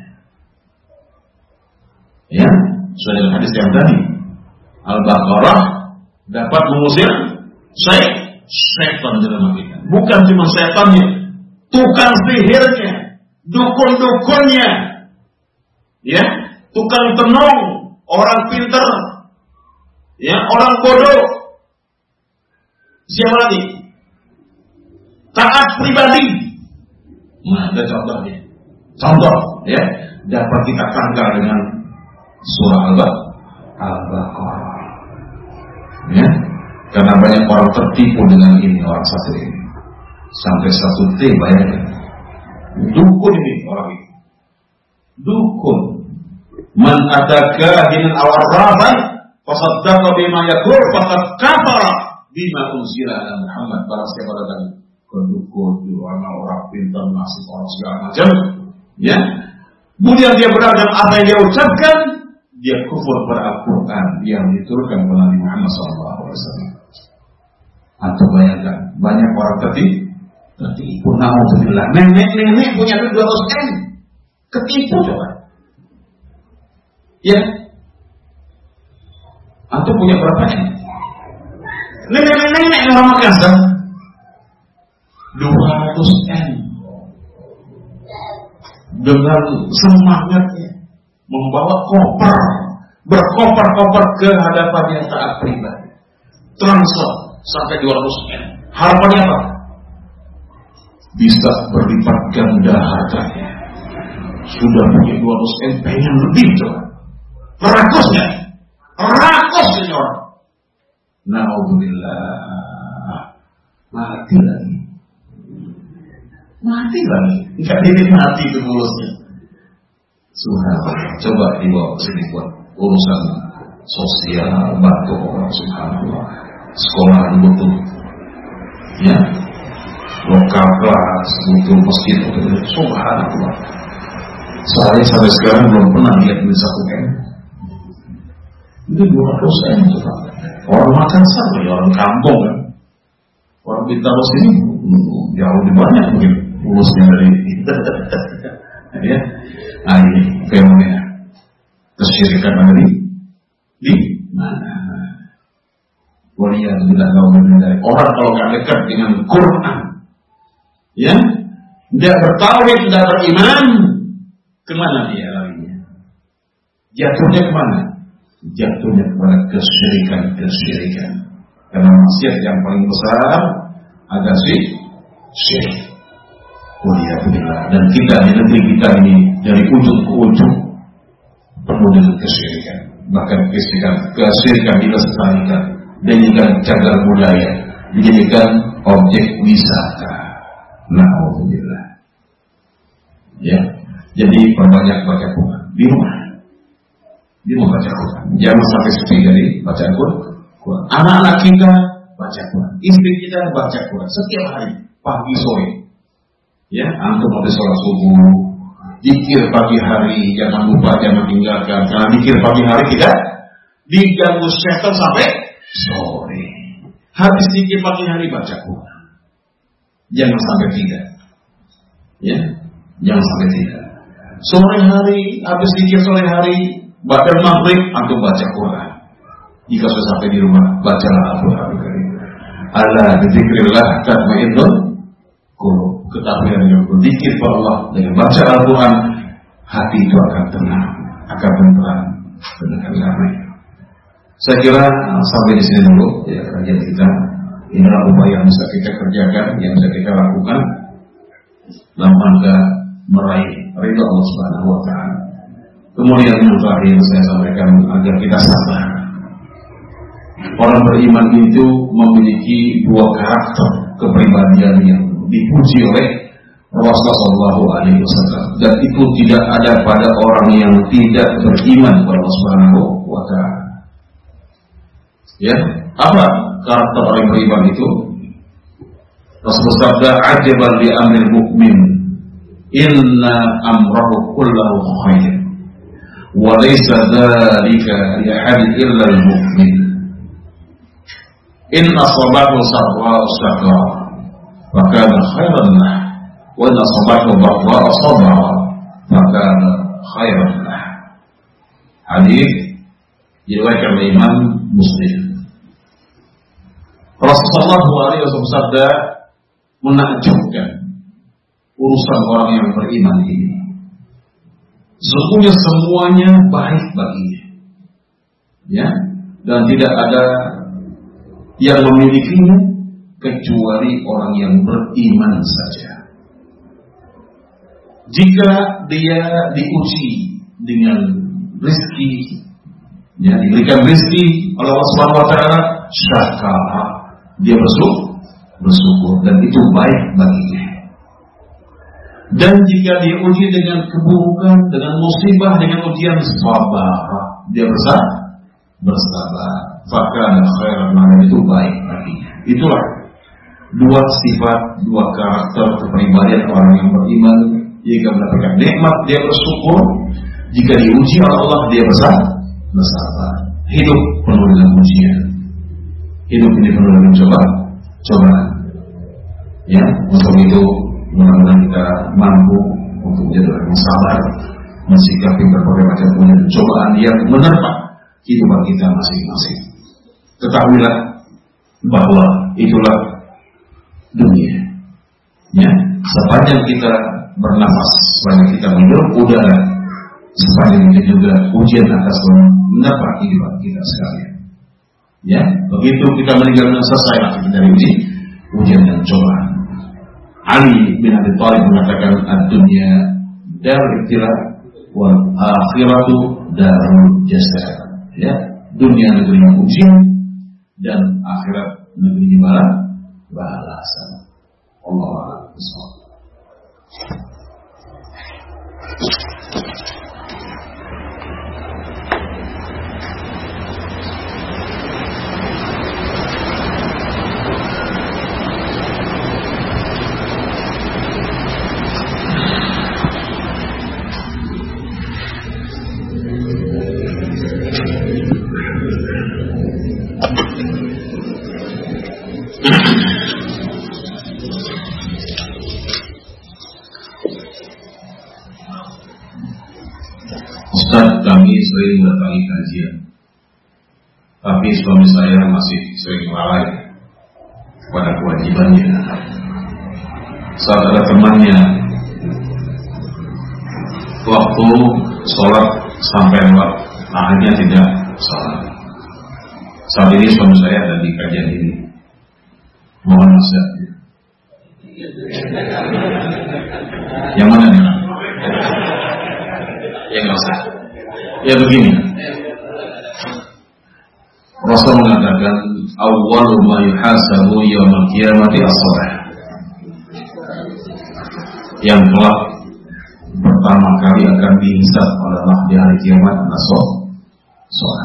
Ya, sesuai dengan hadis yang tadi, Al-Baqarah dapat mengusir setan dalam kita. Bukan cuma setannya, tukang sihirnya, dukun-dukunnya, ya, tukang tenung, orang pintar, ya, orang bodoh. Siapa lagi? Taat pribadi. Nah, ada contohnya. Contoh, ya, dapat kita tangkal dengan surah Al-Baqarah. Ya, karena banyak orang tertipu dengan ini, orang satu ini. Sampai 1 T bayangkan. Dukun ini orang ini. Dukun. Man ataka hinan awarrafan fasaddaqa bima yaqul faqad kafara bima unzila ala Muhammad. Barang siapa datang ke dukun, orang pintar, nasib orang segala macam, ya, kemudian dia benar dalam apa yang dia ucapkan, dia kufur pada Al-Quran yang diturunkan oleh Nabi Muhammad SAW. Atau bayangkan, banyak orang tertipu. Na'udzubillah. Nenek punya duit 200 M, ketipu coba. Ya. Atau punya berapa M? Nenek orang Makassar 200 M. Dengan semangatnya membawa koper, berkoper-koper ke hadapannya taat pribadi, transfer sampai 200 M. Harapannya apa? Bisa berlipat ganda hartanya. Sudah punya 200 M, pengen lebih coba. Rakusnya, rakus ini orang. Na'udzubillah. Mati lagi. Enggak dinikmati itu mulusnya. Subhanallah. Coba dibawa ke sini buat urusan sosial, bantu orang. Subhanallah. Sekolah butuh, ya, lokal kelas butuh, masjid butuh. Subhanallah. Saya sampai sekarang belum pernah lihat di 1 M. Ini 200 M. Orang Makassar, orang kampung kan. Orang Bintaro sini jauh lebih banyak mungkin ulusnya dari kita. Ya. Nah ini fenomena kesyirikan ada di mana? Walian tidak tahu dari orang kalau nggak dekat dengan Quran, ya, tidak bertauhid, tidak beriman, kemana dia larinya? Jatuhnya kemana? Jatuhnya kepada kesyirikan. Karena maksiat yang paling besar ada syirik. Dan kita di negeri kita ini dari ujung ke ujung penuh dengan kesyirikan. Bahkan kesyirikan dilestarikan, dijadikan cagar budaya, dijadikan objek wisata. Na'udzubillah. Ya, jadi perbanyak baca Quran di rumah. Dia mau baca Quran. Jangan sampai sepi dari baca Quran. Anak-anak kita baca Quran, istri kita baca Quran setiap hari, pagi sore. Ya, antum habis sholat subuh, zikir pagi hari, jangan lupa, jangan tinggalkan. Karena zikir pagi hari tidak diganggu syaitan sampai sore. Habis zikir pagi hari baca Quran. Jangan sampai tidak. Ya, jangan sampai tidak. Sore hari habis zikir sore hari, ba'da maghrib antum baca Quran. Jika sudah sampai di rumah, bacalah Al-Quran. Ala bizikrillah tatma'innul qulub. Ketahuilah dengan berzikir kepada Allah, dengan baca Al-Quran, hati itu akan tenang, akan tenteram, akan damai. Saya kira sampai di sini dulu ya kajian kita. Inilah upaya yang bisa kita kerjakan, yang bisa kita lakukan dalam rangka meraih ridha Allah Subhanahu wa taala. Kemudian yang terakhir saya sampaikan agar kita sabar. Orang beriman itu memiliki 2 karakter kepribadian yang dipuji oleh Rasulullah SAW, dan itu tidak ada pada orang yang tidak beriman kepada Allah Subhanahu wa taala. Ya, apa karakter orang beriman itu? Rasulullah sabda, "Ajaban li amril mu'min, inna amrahu kullahu khair, wa laysa dzalika li ahadin illa al-mu'min. In asabahu sarra'u syakara, fakana khairan lah, wa in asabahu dharra'u sabara, fakana khairan lah." Hadis diriwayatkan oleh Imam Muslim. Rasulullah SAW sabda, menakjubkan urusan orang yang beriman ini. Sesungguhnya semuanya baik baginya, ya, dan tidak ada yang memilikinya kecuali orang yang beriman saja. Jika dia diuji dengan rezeki, ya, diberikan rezeki oleh Allah Subhanahu wa taala, syakara, dia bersyukur dan itu baik baginya. Dan jika dia uji dengan keburukan, dengan musibah, dengan ujian, sabar, dia bersabar, fakana khairan lahu, itu baik baginya. Itulah dua sifat, dua karakter kepribadian orang yang beriman. Jika mendapatkan nikmat dia bersyukur, jika diuji oleh Allah dia bersabar. Hidup penuh dengan ujian, hidup ini penuh dengan cobaan. Ya, untuk itu mudah-mudahan kita mampu untuk menjadi orang yang sabar, mensikapi berbagai macam cobaan yang menerpa kehidupan kita masing-masing. Ketahuilah bahwa itulah dunia. Ya, sepanjang kita bernafas, sepanjang kita menghirup udara, sepanjang itu juga ujian akan selalu menerpa kehidupan kita sekalian. Ya, begitu kita meninggal dan selesai kita dari ujian dan cobaan. Ali bin Abi Thalib mengatakan, ad-dunya darul ibtila wal akhiratu darul jazaa. Ya, dunia negeri ujian dan akhirat negeri balasan. Allah Akbar. Ustaz, kami sering mendatangi kajian, tapi suami saya masih sering lalai pada kewajibannya. Saat ada temannya, waktu sholat sampai lewat, akhirnya tidak sholat. Saat ini suami saya ada di kajian ini. Mohon nasihatnya. Yang mana nih? Yang nggak usah. Ya begini, Rasul mengatakan, awwalu ma yuhasabu yaumil qiyamati as-shalah. Yang kelak pertama kali akan dihisab oleh Allah di hari kiamat adalah sholat.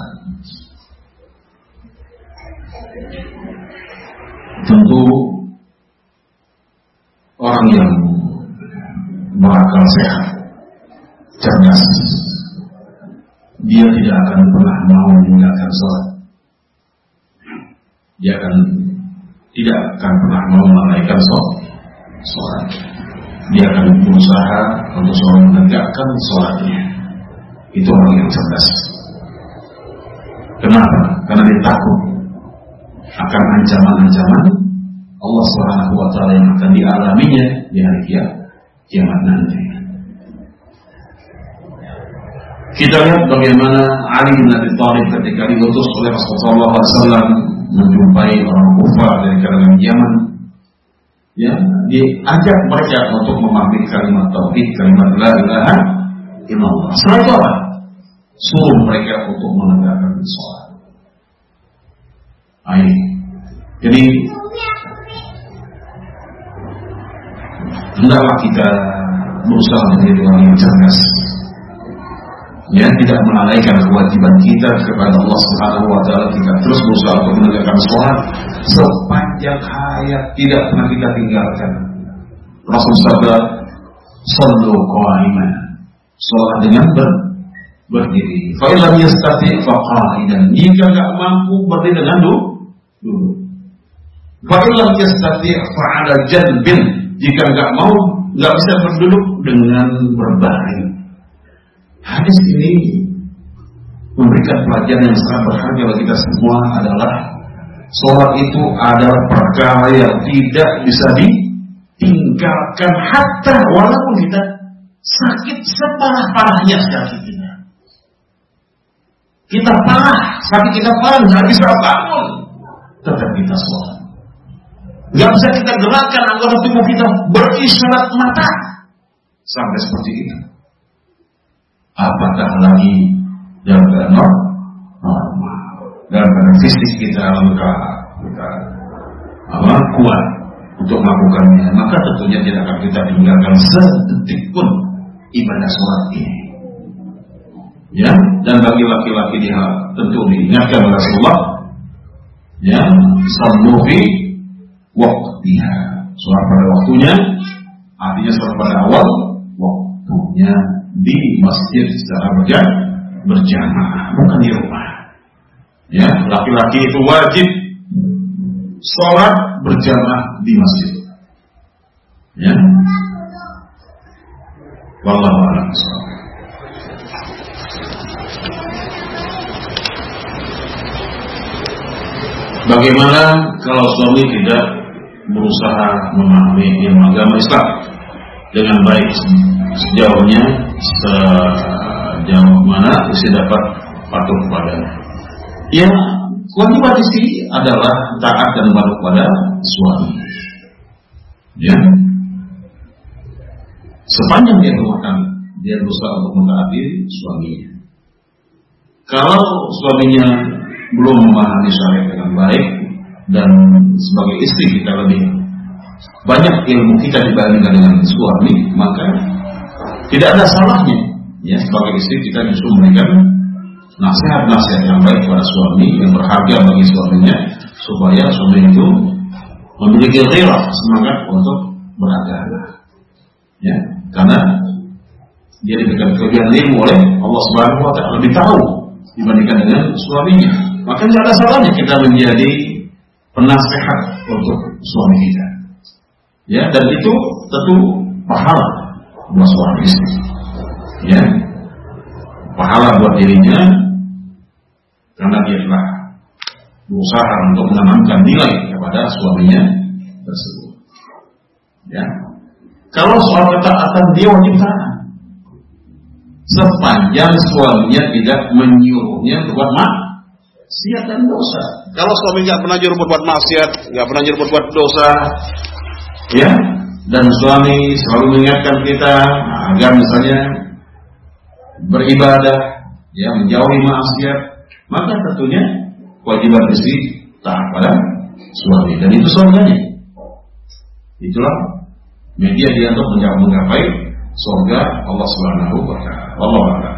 Tentu orang yang berakal sehat, cerdas, dia tidak akan pernah mau meninggalkan sholat. Dia tidak akan pernah mau melalaikan sholat. Dia akan berusaha untuk selalu menegakkan sholatnya. Itu orang yang cerdas. Kenapa? Karena dia takut akan ancaman-ancaman Allah Subhanahu wa taala yang akan dialaminya di hari kiamat nanti. Kita lihat bagaimana Ali bin Abi Thalib ketika diutus oleh Rasulullah SAW menjumpai orang kufar dari kalangan Yaman, ya, diajak mereka untuk memahami kalimat tauhid, kalimat la ilaha illallah. Setelah itu apa? Suruh mereka untuk menegakkan sholat. Jadi hendaklah kita berusaha menjadi orang yang cerdas, ya, tidak melalaikan kewajiban kita kepada Allah Subhanahu wa taala. Kita terus berusaha untuk menegakkan sholat sepanjang hayat, tidak pernah kita tinggalkan. Rasul sabda, "Shallu qa'iman." Sholat dengan berdiri. Fa illam yastati' fa qa'idan. Jika enggak mampu berdiri dengan duduk. Fa illam yastati' fa 'ala janbin. Jika enggak bisa berduduk, dengan berbaring. Hadis ini memberikan pelajaran yang sangat berharga bagi kita semua, adalah sholat itu adalah perkara yang tidak bisa ditinggalkan, hatta walaupun kita sakit separah-parahnya sakit kita. Kita parah, sakit kita parah, nggak bisa bangun, tetap kita sholat. Nggak bisa kita gerakkan anggota tubuh kita, berisyarat mata, sampai seperti itu. Apakah lagi yang normal. Dalam keadaan fisik kita lengkap, kita kuat untuk melakukannya, maka tentunya tidak akan kita tinggalkan sedetik pun ibadah sholat ini. Ya, dan bagi laki-laki dia tentu diingatkan oleh Rasulullah, ya, sallu fi waqtiha, sholat pada waktunya, artinya sholat pada awal waktunya di masjid secara berjamaah, bukan di rumah. Ya, laki-laki itu wajib sholat berjamaah di masjid. Ya, wallahu a'lam. Bagaimana kalau suami tidak berusaha memahami ilmu agama Islam dengan baik, sejauh mana istri dapat patuh kepadanya? Ya, kewajiban istri adalah taat dan patuh pada suami. Ya, sepanjang dia berusaha untuk mentaati suaminya. Kalau suaminya belum memahami syariat dengan baik, dan sebagai istri kita lebih banyak ilmu kita dibandingkan dengan suami, maka tidak ada salahnya, ya, sebagai istri kita justru memberikan nasihat-nasihat yang baik kepada suami, yang berharga bagi suaminya, supaya suami itu memiliki gairah, semangat untuk beragama. Ya, karena dia diberikan kelebihan ilmu oleh Allah Subhanahu wa Ta'ala, lebih tahu dibandingkan dengan suaminya. Maka tidak ada salahnya kita menjadi penasehat untuk suami kita. Ya, dan itu tentu pahala buat suami istri. Ya, pahala buat dirinya karena dia telah berusaha untuk menanamkan nilai kepada suaminya tersebut. Ya, kalau soal ketaatan dia wajib taat sepanjang suaminya tidak menyuruhnya berbuat maksiat dan dosa. Kalau suami nggak pernah nyuruh berbuat maksiat, nggak pernah nyuruh berbuat dosa, ya, dan suami selalu mengingatkan kita agar misalnya beribadah, ya, menjauhi maksiat, maka tentunya kewajiban istri taat pada suami, dan itu surganya. Itulah media dia untuk menggapai surga Allah Subhanahu wa Ta'ala. Allah Ta'ala.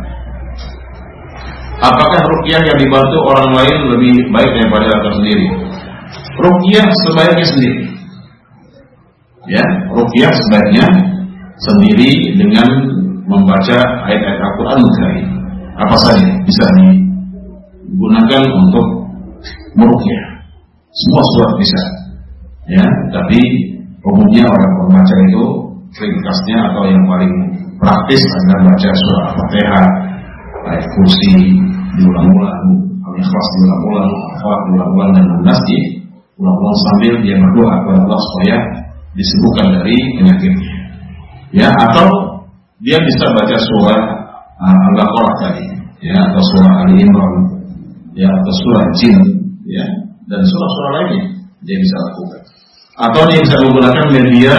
Apakah ruqyah yang dibantu orang lain lebih baik daripada kita sendiri? Ruqyah sebaiknya sendiri. Ya, ruqyah sebaiknya sendiri dengan membaca ayat-ayat Al-Quran Karim. Apa saja bisa digunakan untuk meruqyah. Semua surat bisa. Ya, tapi umumnya orang membaca itu ringkasnya atau yang paling praktis adalah baca surah Al-Fatihah, ayat kursi diulang-ulang, Al-Ikhlas diulang-ulang, Al-Falaq diulang-ulang, dan An-Nas diulang-ulang sambil dia berdoa kepada Allah supaya disembuhkan dari penyakitnya. Ya, atau dia bisa baca surah Al-Baqarah tadi, ya, atau surah Ali Imran, ya, atau surah Jin, ya, dan surah-surah lainnya dia bisa lakukan. Atau dia bisa menggunakan media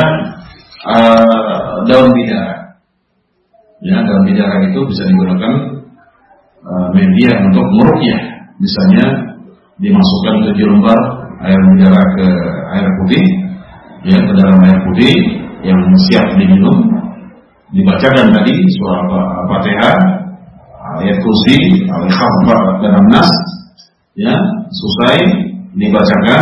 daun bidara. Ya, daun bidara itu bisa digunakan media untuk meruqyah. Misalnya dimasukkan 7 lembar air bidara ke air putih, ya, ke dalam air putih yang siap diminum, dibacakan tadi surah Al-Fatihah, ayat kursi, Al-Ikhlas dan An-Nas, ya, selesai dibacakan,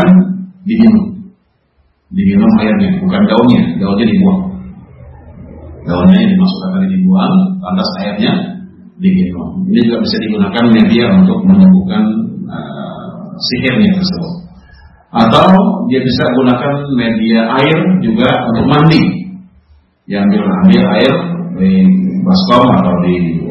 diminum airnya, bukan daunnya dibuang. Daunnya dimasukkan tadi dibuang, lantas airnya diminum. Ini juga bisa digunakan media untuk menyembuhkan sihirnya tersebut. Atau dia bisa gunakan media air juga untuk mandi. Yang ambil air di baskom atau di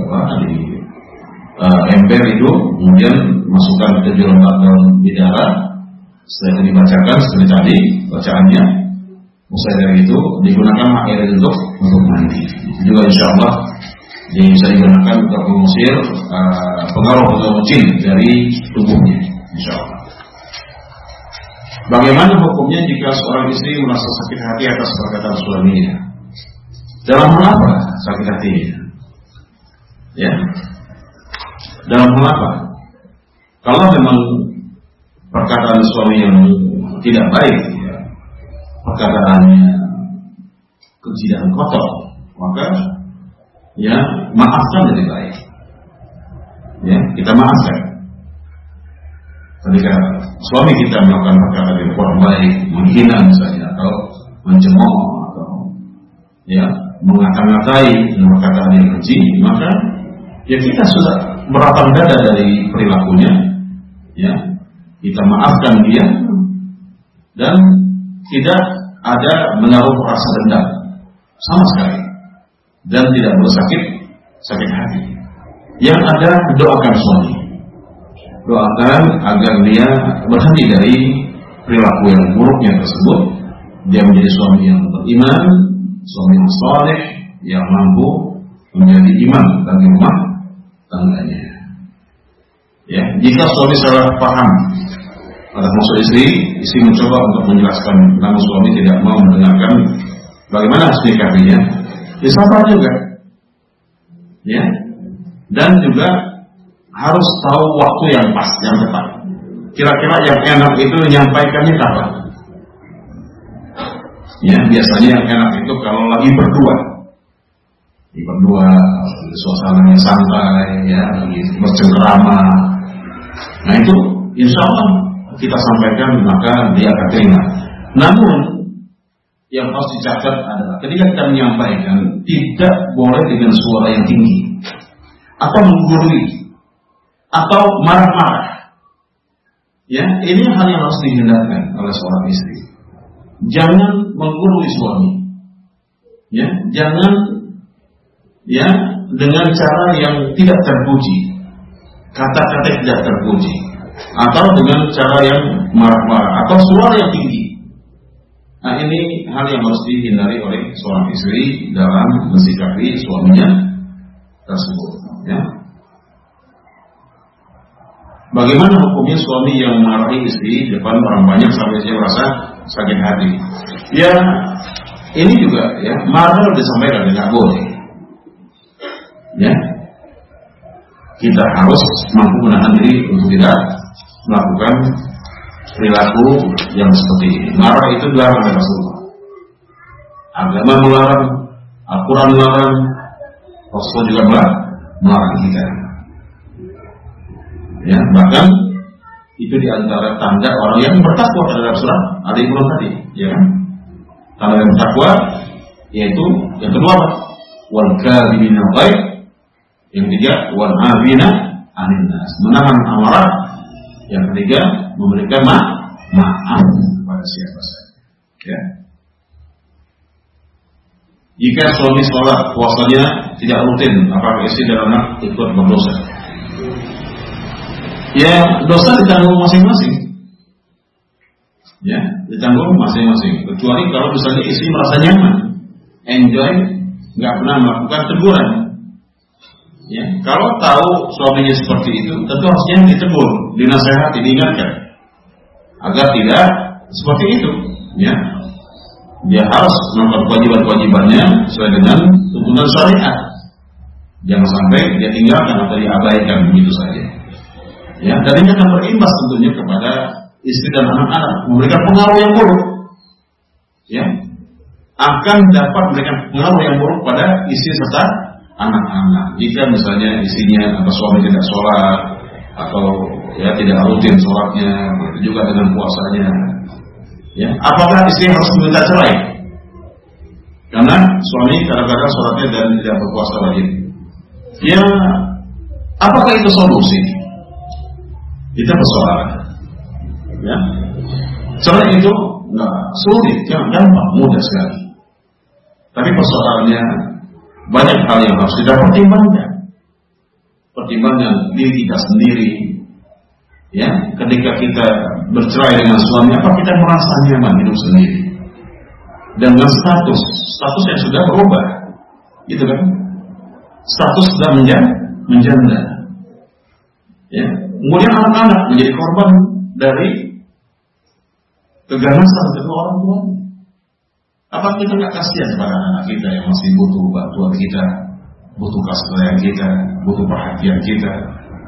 ember itu, kemudian masukkan ke dalam daun bidara. Setelah itu dibacakan seperti tadi bacaannya, usai dari itu digunakan air untuk mandi. Juga insya Allah dia bisa digunakan untuk mengusir pengaruh jin dari tubuhnya, insya Allah. Bagaimana hukumnya jika seorang istri merasa sakit hati atas perkataan suaminya? Dalam hal apa sakit hatinya? Ya, dalam hal apa? Kalau memang perkataan suami yang tidak baik, ya, perkataannya keji dan kotor, maka ya maafkan lebih baik. Ya, kita maafkan. Ketika suami kita melakukan perkataan yang kurang baik, menghina misalnya, atau mencemooh, atau ya mengata-ngatai dengan perkataan yang keji, maka ya kita sudah berlapang dada dari perilakunya, ya kita maafkan dia dan tidak ada menaruh rasa dendam sama sekali dan tidak bersakit hati. Yang ada doakan suami, doakan agar dia berhenti dari perilaku yang buruknya tersebut, dia menjadi suami yang beriman, suami yang saleh, yang mampu menjadi imam bagi rumah tangganya. Ya, jika suami salah paham pada maksud istri mencoba untuk menjelaskan, namun suami tidak mau mendengarkan, bagaimana harus menyikapinya? Ya sabar juga, ya, dan juga harus tahu waktu yang pas, yang tepat. Kira-kira yang enak itu menyampaikannya kapan? Ya, biasanya yang enak itu kalau lagi berdua, suasananya santai, ya, lagi bercengkerama. Nah itu, insya Allah kita sampaikan, maka dia akan terima. Namun yang harus dicatat adalah ketika kita menyampaikan, tidak boleh dengan suara yang tinggi, atau menggurui, atau marah-marah. Ya, ini hal yang harus dihindarkan oleh seorang istri. Jangan menggurui suami. Ya, jangan ya dengan cara yang tidak terpuji, kata-kata tidak terpuji, atau dengan cara yang marah-marah atau suara yang tinggi. Nah, ini hal yang harus dihindari oleh seorang istri dalam mensikapi suaminya tersebut. Ya. Bagaimana hukumnya suami yang marahi istri di depan orang banyak sampai dia merasa sakit hati? Ya, ini juga ya marah disampaikan tidak boleh. Ya, kita harus mampu menahan diri untuk tidak melakukan perilaku yang seperti ini. Marah itu dilarang oleh Rasulullah. Agama melarang, Al-Quran melarang, Rasul juga melarang kita. Ya, bahkan itu diantara tanda orang yang bertakwa terhadap surat Ali Imran tadi, ya kan? Tanda yang bertakwa yaitu yang kedua apa? Wal kadhibina al-ghaib, yang ketiga wal 'afina 'anil nas, menahan amarah, yang ketiga memberikan maaf kepada siapa saja. Ya. Jika suami sholat puasanya tidak rutin, apakah istri dan anak ikut berdosa? Ya, dosa ditanggung masing-masing. Ya, ditanggung masing-masing. Kecuali kalau misalnya istri merasa nyaman, enjoy, nggak pernah melakukan teguran. Ya, kalau tahu suaminya seperti itu, tentu harusnya ditegur, dinasehati, diingatkan agar tidak seperti itu. Ya, dia harus melakukan kewajiban-kewajibannya sesuai dengan tuntunan syariat. Jangan sampai dia tinggalkan atau diabaikan begitu saja. Ya, dan ini akan berimbas tentunya kepada istri dan anak-anak, memberikan pengaruh yang buruk. Ya, akan dapat memberikan pengaruh yang buruk pada istri serta anak-anak. Jika misalnya istrinya atau suami tidak sholat atau ya tidak rutin sholatnya, juga dengan puasanya. Ya, apakah istri harus meminta cerai? Karena suami kadang-kadang sholatnya dan tidak berpuasa wajib. Ya, apakah itu solusi? Itu persoalan. Ya, cerai itu nggak sulit, gampang, mudah sekali. Tapi persoalannya banyak hal yang harus kita pertimbangkan. Pertimbangan diri kita sendiri. Ya, ketika kita bercerai dengan suami, apa kita merasa nyaman hidup sendiri? Dengan status yang sudah berubah, gitu kan? Status sudah menjanda. Ya, kemudian anak-anak menjadi korban dari keganasan kedua orang tua. Apa kita nggak kasihan kepada anak kita yang masih butuh bantuan kita, butuh kasih sayang kita, butuh perhatian kita?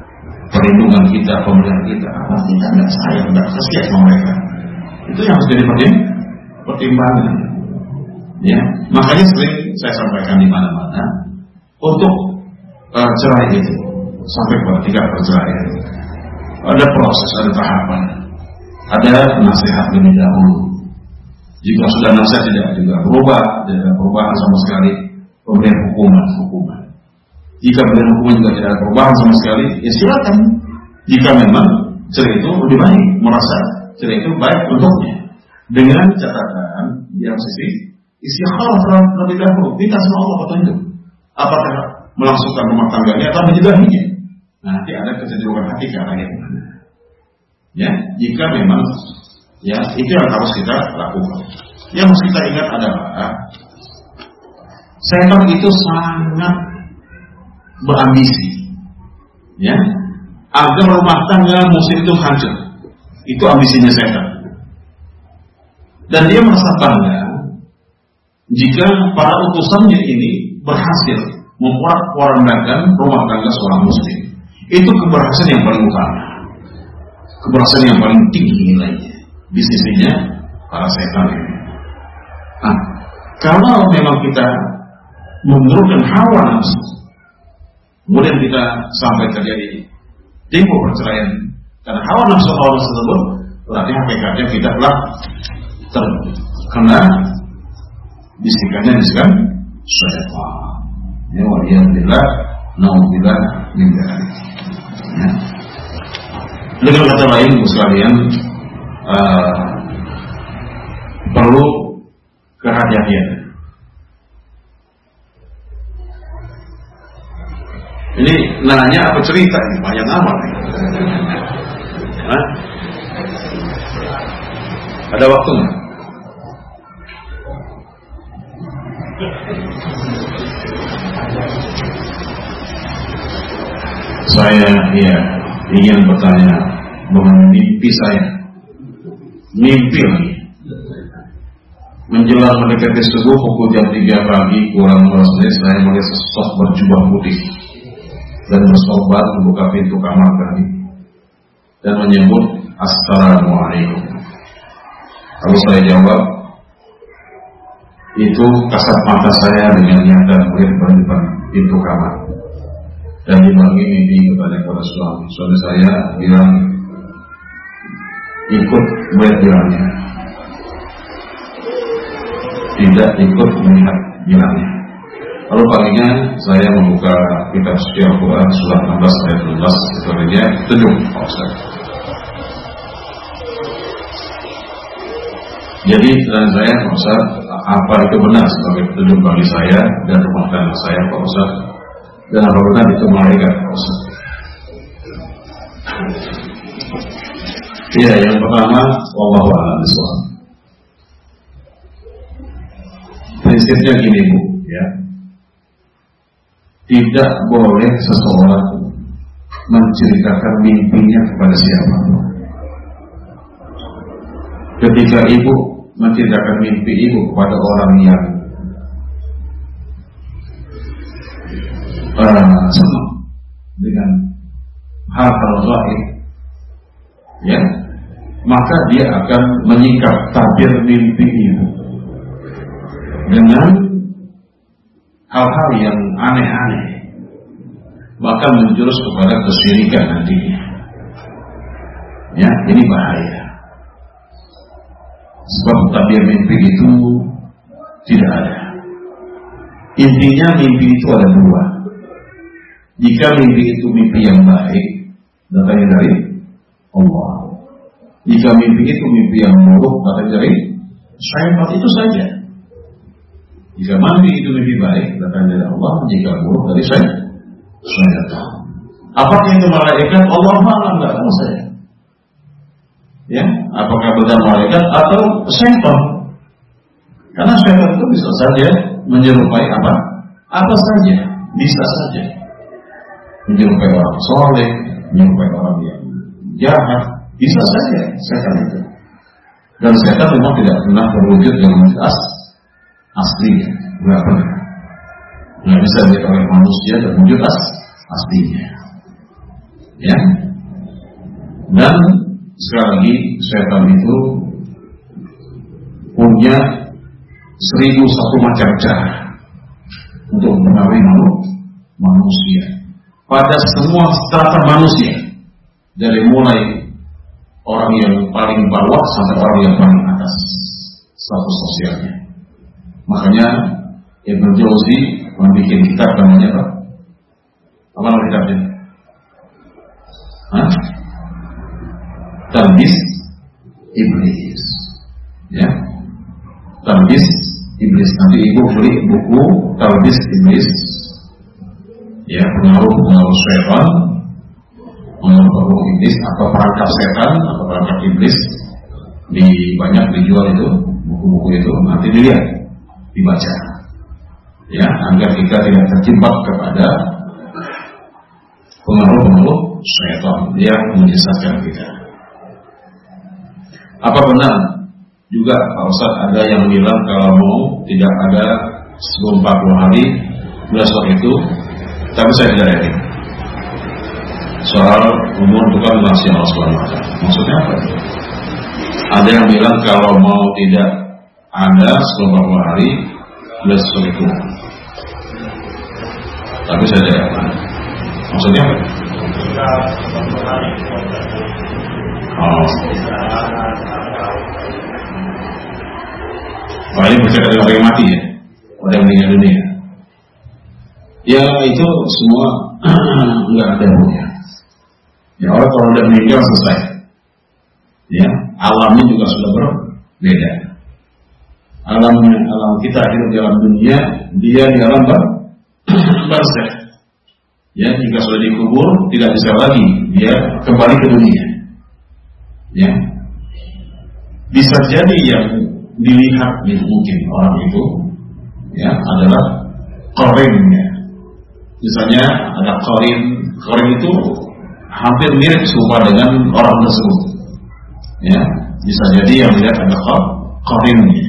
perlindungan kita, pemberian kita, apa kita nggak sayang, nggak kasihan sama mereka. Itu yang harus jadi pertimbangan. Ya, makanya sering saya sampaikan di mana-mana untuk cerai itu sampai pada tingkat perceraian. Ada proses, ada tahapan, ada nasihat lebih dahulu. Jika sudah nasihat tidak juga berubah, tidak ada perubahan sama sekali, pemberian hukuman. Jika pemberian hukuman juga tidak ada perubahan sama sekali, ya silakan. Jika memang cerai itu lebih baik, merasa cerai itu baik untuknya, dengan catatan yang sisi istikharah terlebih dahulu, minta sama Allah petunjuk. Apakah melangsungkan rumah tangganya atau menjelahinya? Nanti ada kecenderungan hati ke arah yang mana. Ya, jika memang ya itu yang harus kita lakukan. Yang harus kita ingat adalah setan itu sangat berambisi, ya, agar rumah tangga muslim itu hancur. Itu ambisinya setan. Dan dia merasa bangga jika para utusannya ini berhasil memporak-porandakan rumah tangga seorang muslim. Itu keberhasilan yang paling utama, keberhasilan yang paling tinggi nilainya di sisinya para setan ini. Nah, kalau memang kita menurunkan hawa nafsu, kemudian kita sampai terjadi timbul perceraian karena hawa nafsu tersebut, berarti hakikatnya kita telah terkena bisikan syaitan. Ya, waliyadillah, naudillah min dzalik. Ya. Dengan kata lain, sekalian perlu kehati-hatian. Ini nanya apa cerita ini? Banyak amat. Ada waktu nggak? Saya ingin bertanya mengenai mimpi saya. Mimpi lagi. Menjelang mendekati subuh pukul jam 3 pagi kurang 15 menit, saya melihat sosok berjubah putih dan bersobat membuka pintu kamar kami dan menyebut Assalamualaikum. Lalu saya jawab, itu kasat mata saya dengan nyata melihat di depan pintu kamar. Dan dibagi mimpi kepada suami. Suami saya bilang ikut melihat bilangnya, tidak ikut melihat bilangnya. Lalu paginya saya membuka kitab suci Al-Quran surah 16 ayat 12, itu artinya tunjuk Pak Ustaz. Jadi dan saya Pak Ustaz, apa itu benar sebagai petunjuk bagi saya dan rumah tangga saya Pak Ustaz? Dan apa benar itu malaikat Pak Ustaz? Ya, yang pertama, wallahu a'lam bishawab. Prinsipnya gini Bu, ya. Tidak boleh seseorang menceritakan mimpinya kepada siapapun. Ketika ibu menceritakan mimpi ibu kepada orang yang senang dengan hal-hal zahir, ya, maka dia akan menyingkap tabir mimpi ibu dengan hal-hal yang aneh-aneh, bahkan menjurus kepada kesyirikan nantinya. Ya, ini bahaya. Sebab tabir mimpi itu tidak ada. Intinya mimpi itu ada dua. Jika mimpi itu mimpi yang baik, datangnya dari Allah. Jika mimpi itu mimpi yang buruk, datangnya dari syaitan, itu saja. Jika mimpi itu mimpi baik, datangnya dari Allah. Jika buruk, dari syaitan. Apakah itu malaikat? Allah malam nggak tahu saya. Ya, apakah benar malaikat atau syaitan? Karena syaitan itu bisa saja menyerupai apa saja, bisa saja menyerupai orang soleh, menyerupai orang yang jahat, bisa saja setan itu. Dan setan memang tidak pernah terwujud dengan aslinya, nggak pernah. Nggak bisa dilihat oleh manusia dan wujud aslinya. Ya. Dan sekali lagi setan itu punya 1001 macam cara untuk mempengaruhi manusia pada semua strata manusia, dari mulai orang yang paling bawah sampai orang yang paling atas status sosialnya. Makanya Ibnu Jauzi membuat kitab namanya apa? Apa nama kitabnya? Talbis Iblis. Ya, Talbis Iblis. Nanti ibu beli buku Talbis Iblis. Ya, pengaruh setan, pengaruh iblis atau perangkap setan atau perangkap iblis. Banyak dijual itu buku-buku itu. Nanti dilihat, dibaca. Ya, agar kita tidak terjebak kepada pengaruh setan yang menyesatkan kita. Apa benar juga Pak Ustaz ada yang bilang kalau mau tidak ada sebelum 40 hari besok itu, tapi saya tidak yakin. Soal umur itu kan masih Allah SWT. Maksudnya apa? Ada yang bilang kalau mau tidak ada sebelum 40 hari besok itu, tapi saya tidak yakin. Maksudnya apa? Oh, ini bercerita dari orang yang mati ya, orang yang meninggal dunia. Ya itu semua nggak ada punya. Ya orang kalau udah meninggal selesai. Ya alamnya juga sudah berbeda. Alam kita hidup di alam dunia, dia di alam barzakh. Ya jika sudah dikubur tidak bisa lagi dia kembali ke dunia. Ya bisa jadi yang dilihat mungkin orang itu ya adalah qarinnya. Misalnya ada qarin itu hampir mirip serupa dengan orang tersebut. Ya, bisa jadi yang dilihat adalah qarinnya,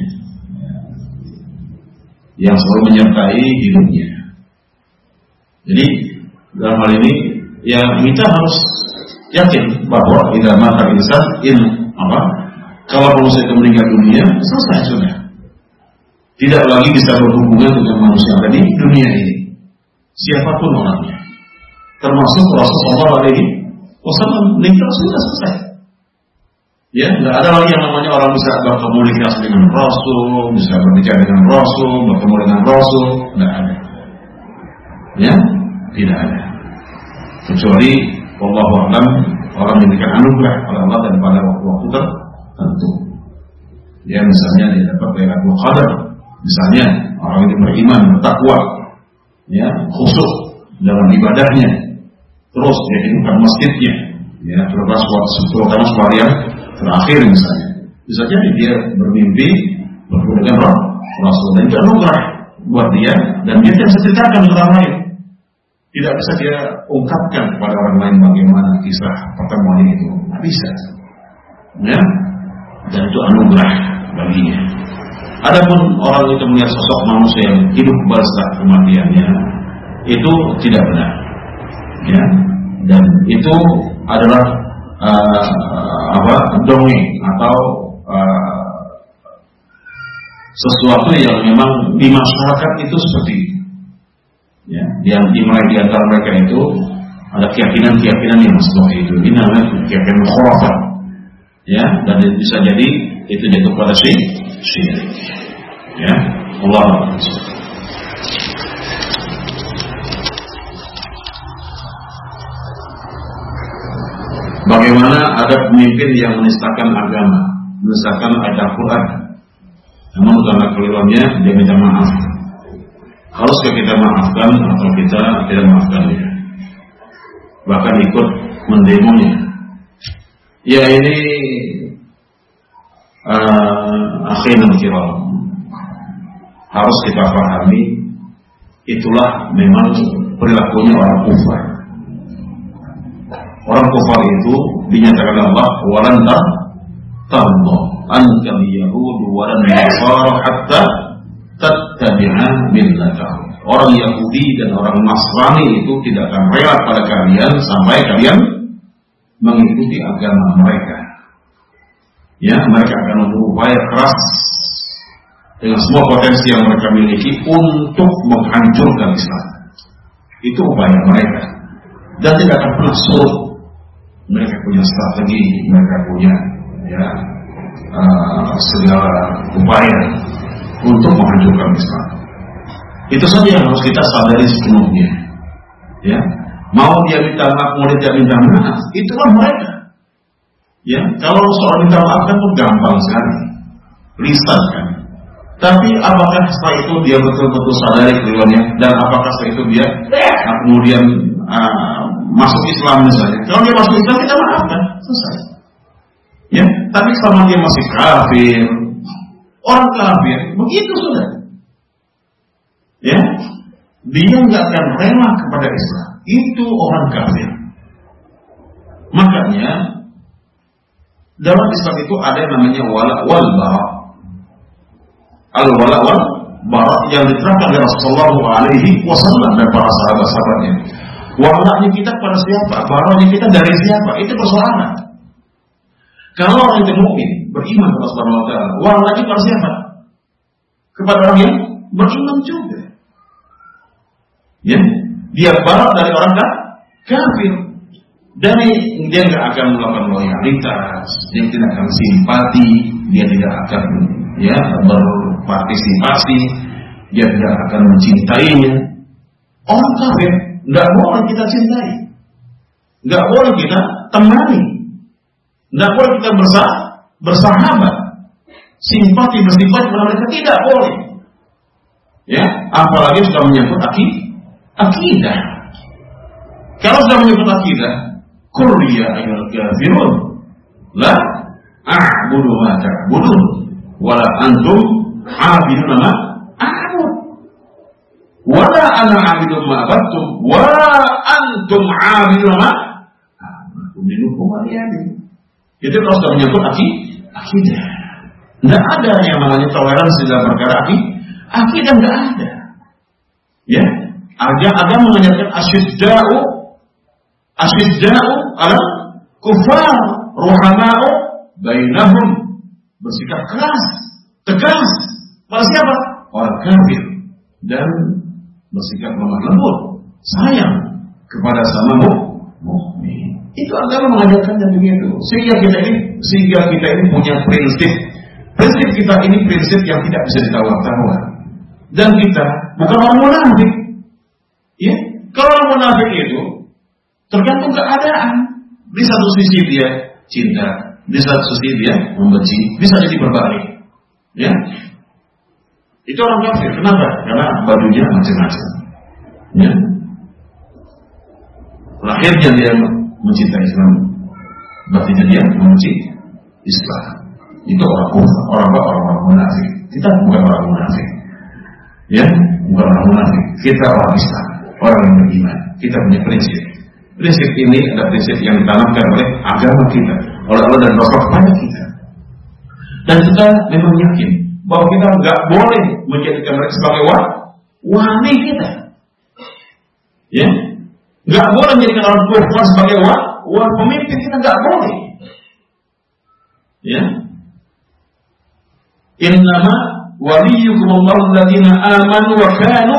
yang selalu menyertai hidupnya. Jadi dalam hal ini ya kita harus yakin bahwa idza mata insan kalau manusia itu meninggal dunia, selesai sudah. Tidak lagi bisa berhubungan dengan manusia yang ada di dunia ini. Siapapun orangnya, termasuk Rasulullah SAW meninggal sudah selesai. Ya, tidak ada lagi yang namanya orang bisa berkomunikasi dengan Rasul, bisa berbicara dengan Rasul, bertemu dengan Rasul, tidak ada. Ya, tidak ada. Kecuali wallahu a'lam orang yang diberikan anugerah oleh Allah dan pada waktu tertentu. Ya, misalnya dia dapat Lailatul Qadar, misalnya orang yang beriman, bertakwa, ya, khusyuk dalam ibadahnya, terus dia hidupkan masjidnya, ya, terutama sembahyang terakhir misalnya. Bisa jadi dia bermimpi bertemu dengan Rasul, dan itu anugerah buat dia, dan dia tidak bisa ceritakan ke orang lain. Tidak bisa dia ungkapkan kepada orang lain bagaimana kisah pertemuan itu, tidak bisa. Ya, dan itu anugerah baginya. Adapun orang itu melihat sosok manusia yang hidup kembali setelah kematiannya, itu tidak benar. Ya, dan itu adalah dongeng atau sesuatu yang memang di masyarakat itu seperti itu. Ya, di antara mereka itu ada keyakinan yang seperti itu. Ini namanya keyakinan khurafat. Ya, dan bisa jadi itu jatuh pada syirik. Ya, Allah. Bagaimana ada pemimpin yang menistakan agama, menistakan ayat Al-Quran, namun karena keliruannya dia minta maaf. Haruskah kita maafkan atau kita tidak maafkan dia? Bahkan ikut mendemonya. Ya ini akhirnya kiram, harus kita pahami, itulah memang perilakunya orang kufar. Orang kufar itu dinyatakan Allah walan tarda anka yahudu walan nasara hatta tattabi'a millatahum. Orang Yahudi dan orang Nasrani itu tidak akan rela pada kalian sampai kalian mengikuti agama mereka. Ya, mereka akan berupaya keras dengan semua potensi yang mereka miliki untuk menghancurkan Islam. Itu upaya mereka, dan tidak akan pernah surut. Mereka punya strategi, mereka punya segala upaya untuk menghancurkan Islam. Itu saja yang harus kita sadari sepenuhnya. Ya, mau dia minta maaf, mau dia minta maaf, itulah mereka. Ya, kalau soal minta maaf kan gampang sekali, lisan kan. Tapi apakah setelah itu dia betul-betul sadari keliruannya, dan apakah setelah itu dia kemudian masuk Islam misalnya? Kalau dia masuk Islam, kita maafkan, selesai. Ya, tapi selama dia masih kafir, orang kafir, begitu sudah. Ya, dia nggak akan rela kepada Islam. Itu orang kafir. Makanya dalam Islam itu ada yang namanya wala wal bara. Al-wala wal bara yang diterapkan oleh Rasulullah SAW dan para sahabat-sahabatnya. Walanya kita pada siapa? Baranya kita dari siapa? Itu persoalan. Kalau orang itu mukmin, beriman kepada Allah Subhanahu wa taala, walanya pada siapa? Kepada orang yang beriman juga. Ya, dia barat dari orang kafir. Dari dia nggak akan melakukan loyalitas, dia tidak akan simpati, dia tidak akan berpartisipasi, dia tidak akan mencintainya. Orang kafir nggak boleh kita cintai, nggak boleh kita temani, nggak boleh kita bersahabat, simpati bersimpati kepada mereka, tidak boleh. Ya, apalagi sudah menyangkut akidah. Kalau sudah menyebut akidah, qul ya ayyuhal kafirun la a'budu ma ta'budun wa la antum 'abidun ma a'bud wa la ana 'abidun ma abadtum wa antum 'abidun ma a'budu waliyadin. Itu kalau sudah menyebut akidah. Tidak ada yang namanya toleransi dalam perkara akidah, tidak ada. Ya, agama mengajarkan asyidda'u ala kufar ruhama'u bainahum, bersikap keras, tegas pada siapa? Orang kafir, dan bersikap lemah lembut, sayang kepada sama mukmin. Itu agama mengajarkannya begitu. Sehingga kita ini punya prinsip kita ini prinsip yang tidak bisa ditawar-tawar. Dan kita bukan orang munafik. Ya, kalau orang munafik itu tergantung keadaan. Di satu sisi dia cinta, di satu sisi dia membenci, bisa jadi berbalik. Ya, itu orang kafir. Kenapa? Karena bajunya macam-macam. Ya, lahirnya dia mencintai Islam, batinnya dia membenci Islam. Itu orang munafik. Kita bukan orang munafik. Ya, bukan orang munafik. Kita orang Islam, orang yang beriman. Kita punya prinsip. Prinsip ini adalah prinsip yang ditanamkan oleh agama kita, oleh Allah dan Rasul kepada kita. Dan kita memang yakin bahwa kita nggak boleh menjadikan mereka sebagai wali kita. Ya, nggak boleh menjadikan orang kafir sebagai pemimpin kita, nggak boleh. Ya, innama waliyukumullahu alladziina aamanu wa kaanu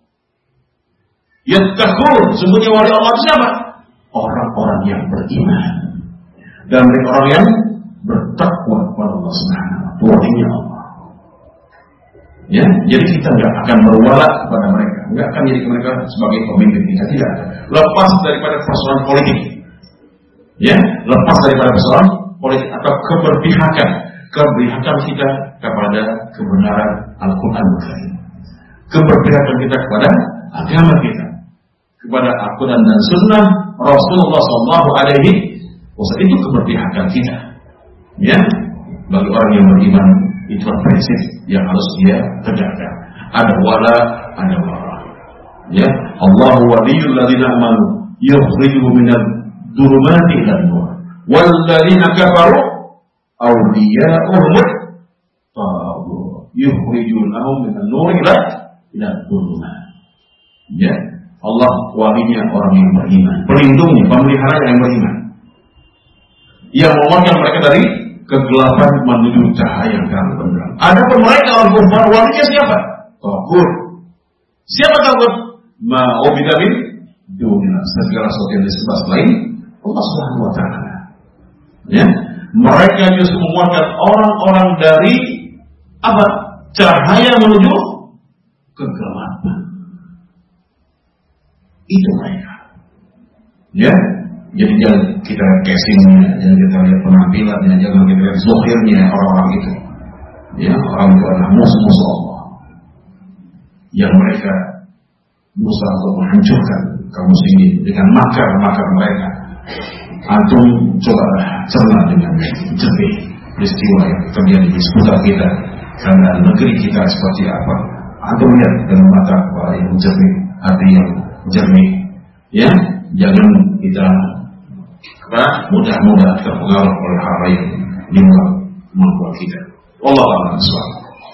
yattaqun. Sesungguhnya wali Allah itu siapa? Orang-orang yang beriman dan mereka orang yang bertakwa kepada Allah Subhanahu wa taala, walinya Allah. Ya, jadi kita nggak akan berwala kepada mereka, nggak akan jadi mereka sebagai pemimpin kita, tidak. Lepas daripada persoalan politik, ya, lepas daripada persoalan politik atau keberpihakan kita kepada kebenaran Al-Quran, keberpihakan kita kepada agama kita, kepada Al-Quran dan Sunnah Rasulullah SAW. Itu keberpihakan kita. Ya, bagi orang yang beriman itu prinsip yang harus dia tegakkan. Ada wala, ada bara. Ya, Allahu waliyul ladzina amanu yukhrijuhum minadh dhulumati ilan nur wal ladzina kafaru awliya'uhum taghut yukhrijunahum minan nur ila dhulumat. Ya, Allah walinya orang yang beriman, pelindungnya, pemelihara yang beriman. yang menguatkan mereka dari kegelapan menuju cahaya terang benderang. Adapun mereka orang kufar, walinya siapa? Tagut. Siapa tagut? Ma'ubida min dunillah, segala sesuatu yang disembah selain Allah Subhanahu wa taala. Ya, mereka justru menguatkan orang-orang dari apa? Cahaya menuju kegelapan. Itu mereka. Ya, jadi jangan kita casingnya, jangan kita lihat penampilannya, jangan kita lihat zahirnya orang-orang itu. Ya, orang itu adalah musuh-musuh Allah yang mereka berusaha untuk menghancurkan kaum muslimin dengan makar-makar mereka. Antum coba cerna dengan jernih peristiwa yang terjadi di sekitar kita, karena negeri kita seperti apa. Antum lihat dengan mata yang jernih, hati yang jernih. Ya, jangan kita mudah-mudah terpengaruh oleh hal yang di luar membuat kita. Wallahu a'lam bishawab.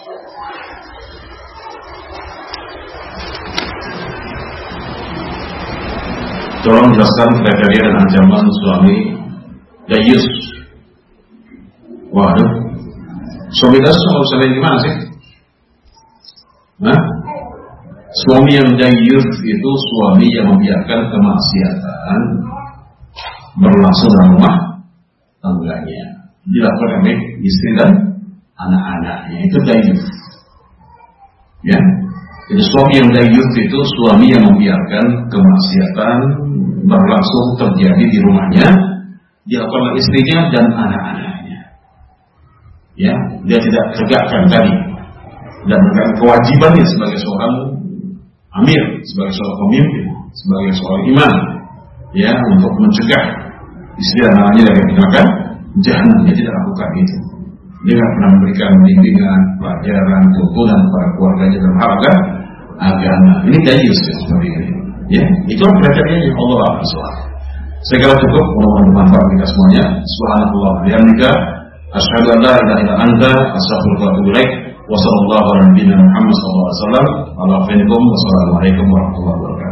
Tolong jelaskan kriteria dan ancaman suami dayus. Waduh, suami dayus harus ada di mana sih? Nah, suami yang dayus itu suami yang membiarkan kemaksiatan berlangsung dalam rumah tangganya, dilakukan oleh istri dan anak-anaknya. Itu dayus. Ya. Jadi suami yang dayus itu suami yang membiarkan kemaksiatan berlangsung terjadi di rumahnya, dilakukan oleh istrinya dan anak-anaknya. Ya, dia tidak tegakkan tadi dan dengan kewajibannya sebagai seorang amir, sebagai seorang pemimpin, sebagai seorang imam, ya, untuk mencegah istri dan anaknya dari meninggalkan jahanam. Dia tidak lakukan itu. Dia tidak pernah memberikan bimbingan, pelajaran, tuntunan kepada keluarganya dalam hal agama. Ini dayus seperti ini. Ya, itulah kriterianya. Allah SWT. Saya kira cukup. Mudah-mudahan bermanfaat kita semuanya. Subhanallah wa bihamdika, asyhadu an la ilaha illa anta, astaghfiruka wa atubu ilaik. Wassallallahu ala nabiyyina Muhammad sallallahu alaihi wasallam. Assalamualaikum warahmatullahi wabarakatuh.